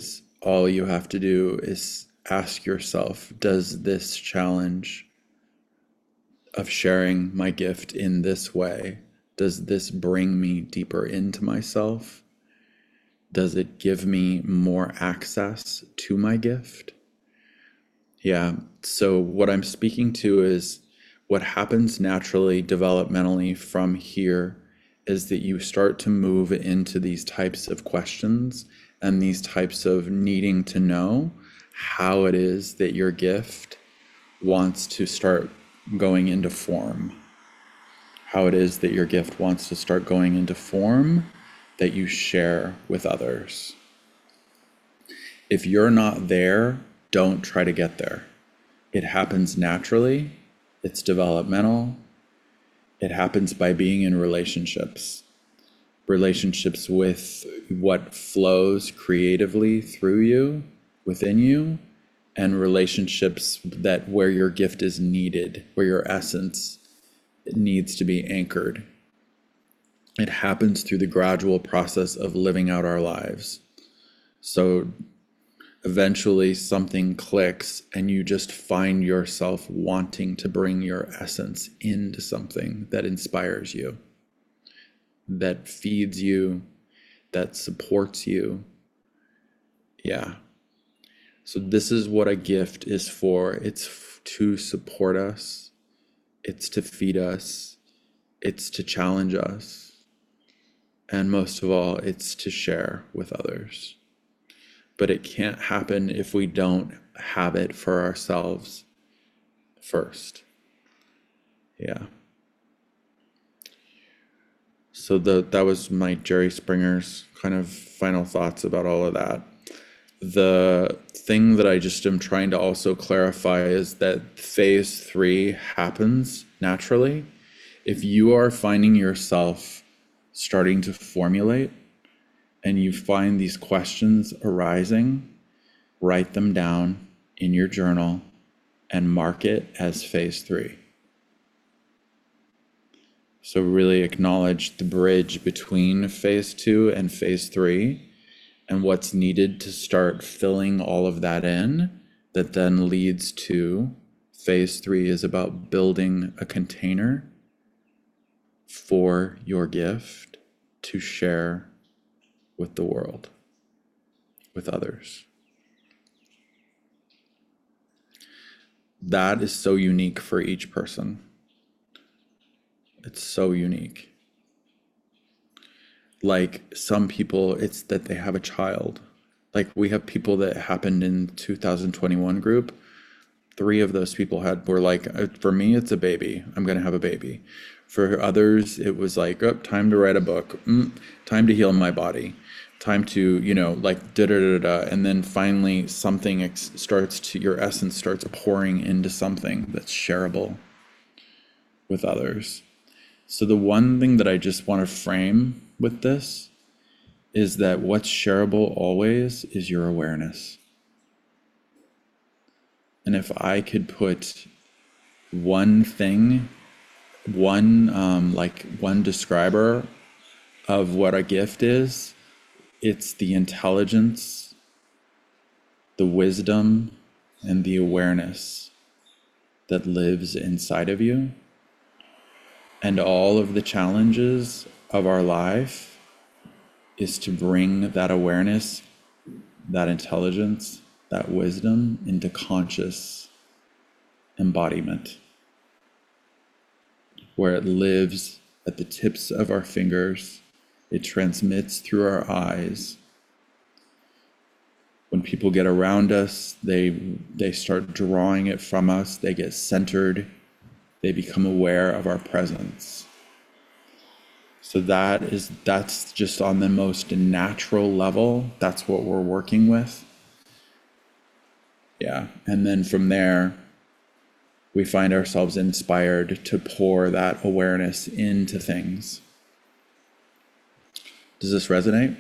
all you have to do is ask yourself, does this challenge of sharing my gift in this way, does this bring me deeper into myself? Does it give me more access to my gift? Yeah, so what I'm speaking to is what happens naturally, developmentally from here is that you start to move into these types of questions and these types of needing to know how it is that your gift wants to start going into form. How it is that your gift wants to start going into form that you share with others. If you're not there, don't try to get there. It happens naturally. It's developmental. It happens by being in relationships. Relationships with what flows creatively through you, within you, and relationships that where your gift is needed, where your essence needs to be anchored. It happens through the gradual process of living out our lives. So eventually something clicks and you just find yourself wanting to bring your essence into something that inspires you, that feeds you, that supports you. Yeah. So this is what a gift is for. It's f- to support us. It's to feed us. It's to challenge us. And most of all, it's to share with others. But it can't happen if we don't have it for ourselves first. Yeah. So the that was my Jerry Springer's kind of final thoughts about all of that. The thing that I just am trying to also clarify is that phase three happens naturally. If you are finding yourself starting to formulate and you find these questions arising, write them down in your journal and mark it as phase three. So really acknowledge the bridge between phase two and phase three and what's needed to start filling all of that in, that then leads to phase three is about building a container for your gift to share with the world, with others. That is so unique for each person. It's so unique. Like some people, it's that they have a child. Like we have people that happened in two thousand twenty-one group. Three of those people had were like, uh, for me, it's a baby. I'm going to have a baby. For others, it was like, oh, time to write a book. Mm, time to heal my body. Time to, you know, like da da da da. And then finally something ex- starts to, your essence starts pouring into something that's shareable with others. So the one thing that I just want to frame with this is that what's shareable always is your awareness. And if I could put one thing, one um, like one describer of what a gift is, it's the intelligence, the wisdom, and the awareness that lives inside of you. And all of the challenges of our life is to bring that awareness, that intelligence, that wisdom into conscious embodiment, where it lives at the tips of our fingers, it transmits through our eyes. When people get around us, they they start drawing it from us, they get centered, they become aware of our presence. So that is, that's just on the most natural level. That's what we're working with. Yeah. And then from there, we find ourselves inspired to pour that awareness into things. Does this resonate?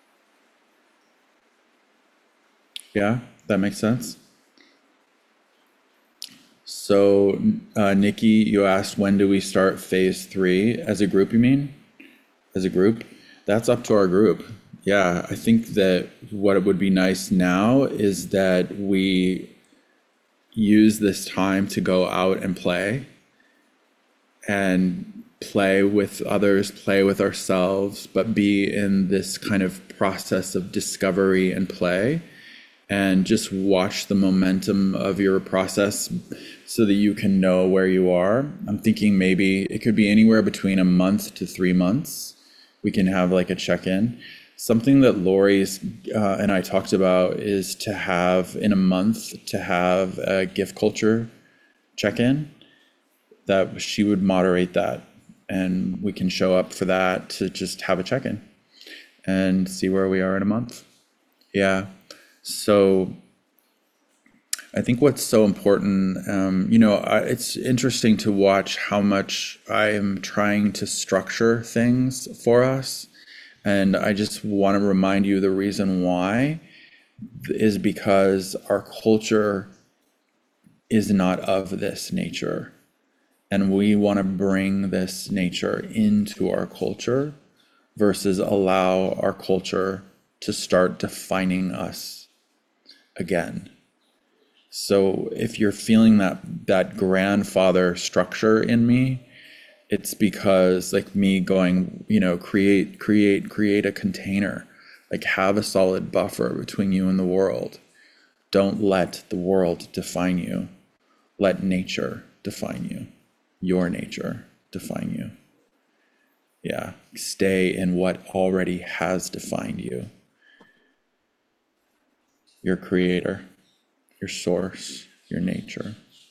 Yeah, that makes sense. So, uh, Nikki, you asked, when do we start phase three as a group, you mean? As a group? That's up to our group. Yeah, I think that what would be nice now is that we use this time to go out and play and play with others, play with ourselves, but be in this kind of process of discovery and play, and just watch the momentum of your process so that you can know where you are. I'm thinking maybe it could be anywhere between a month to three months. We can have like a check-in. Something that Lori's uh, and I talked about is to have in a month to have a gift culture check-in, that she would moderate that, and we can show up for that to just have a check-in and see where we are in a month. Yeah. So I think what's so important, um, you know, I, it's interesting to watch how much I am trying to structure things for us. And I just want to remind you the reason why is because our culture is not of this nature. And we want to bring this nature into our culture versus allow our culture to start defining us again. So if you're feeling that that grandfather structure in me, it's because like me going, you know, create, create, create a container, like have a solid buffer between you and the world. Don't let the world define you. Let nature define you. Your nature define you. Yeah, stay in what already has defined you. Your creator, your source, your nature.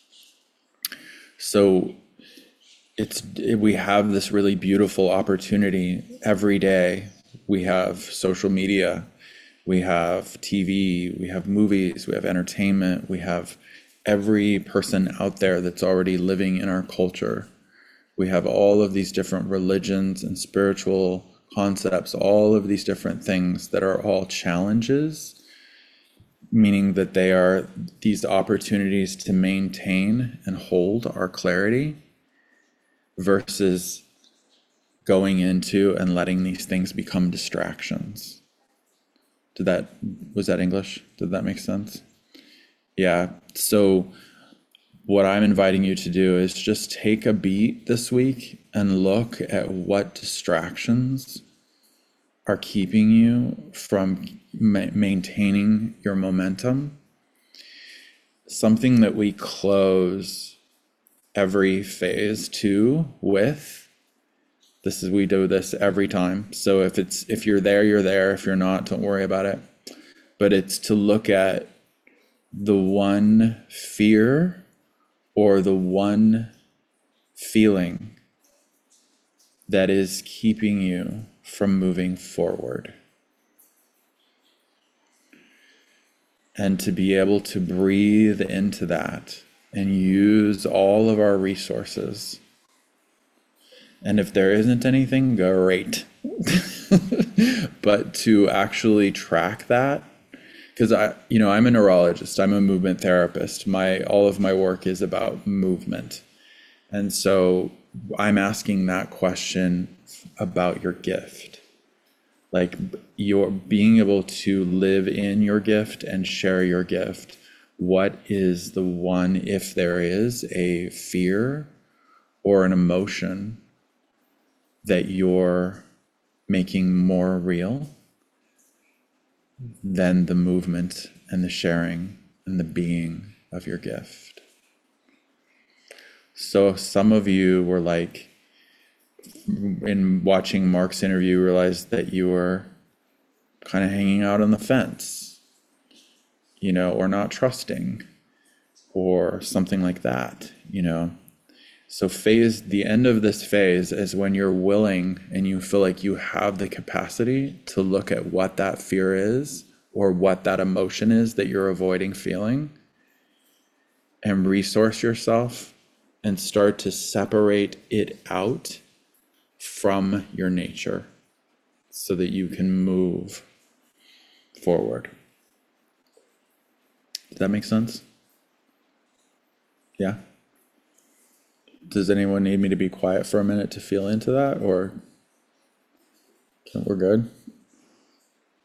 So it's we have this really beautiful opportunity every day. We have social media, we have T V, we have movies, we have entertainment, we have every person out there that's already living in our culture. We have all of these different religions and spiritual concepts, all of these different things that are all challenges, meaning that they are these opportunities to maintain and hold our clarity versus going into and letting these things become distractions. Did that, was that English? Did that make sense? Yeah. So what I'm inviting you to do is just take a beat this week and look at what distractions are keeping you from ma- maintaining your momentum. Something that we close every phase two with, this is, we do this every time. So if it's, if you're there, you're there. If you're not, don't worry about it. But it's to look at the one fear or the one feeling that is keeping you from moving forward. And to be able to breathe into that and use all of our resources. And if there isn't anything, great. But to actually track that, because I, you know, I'm a neurologist, I'm a movement therapist. My, all of my work is about movement. And so I'm asking that question about your gift. Like you're being able to live in your gift and share your gift. What is the one, if there is a fear or an emotion that you're making more real than the movement and the sharing and the being of your gift? So some of you were like, in watching Mark's interview, realized that you were kind of hanging out on the fence, you know, or not trusting or something like that, you know. So phase, the end of this phase is when you're willing and you feel like you have the capacity to look at what that fear is or what that emotion is that you're avoiding feeling, and resource yourself and start to separate it out from your nature so that you can move forward. Does that make sense? Yeah? Does anyone need me to be quiet for a minute to feel into that, or we're good?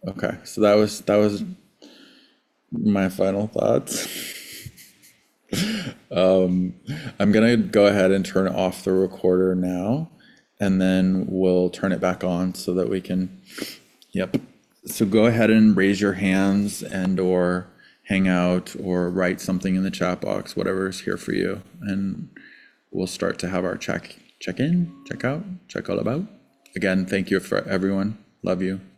Okay, so that was that was my final thoughts. um, I'm gonna go ahead and turn off the recorder now, and then we'll turn it back on so that we can. Yep. So go ahead and raise your hands and or hang out or write something in the chat box, whatever is here for you, and we'll start to have our check check in, check out, check all about. Again, thank you for everyone. Love you.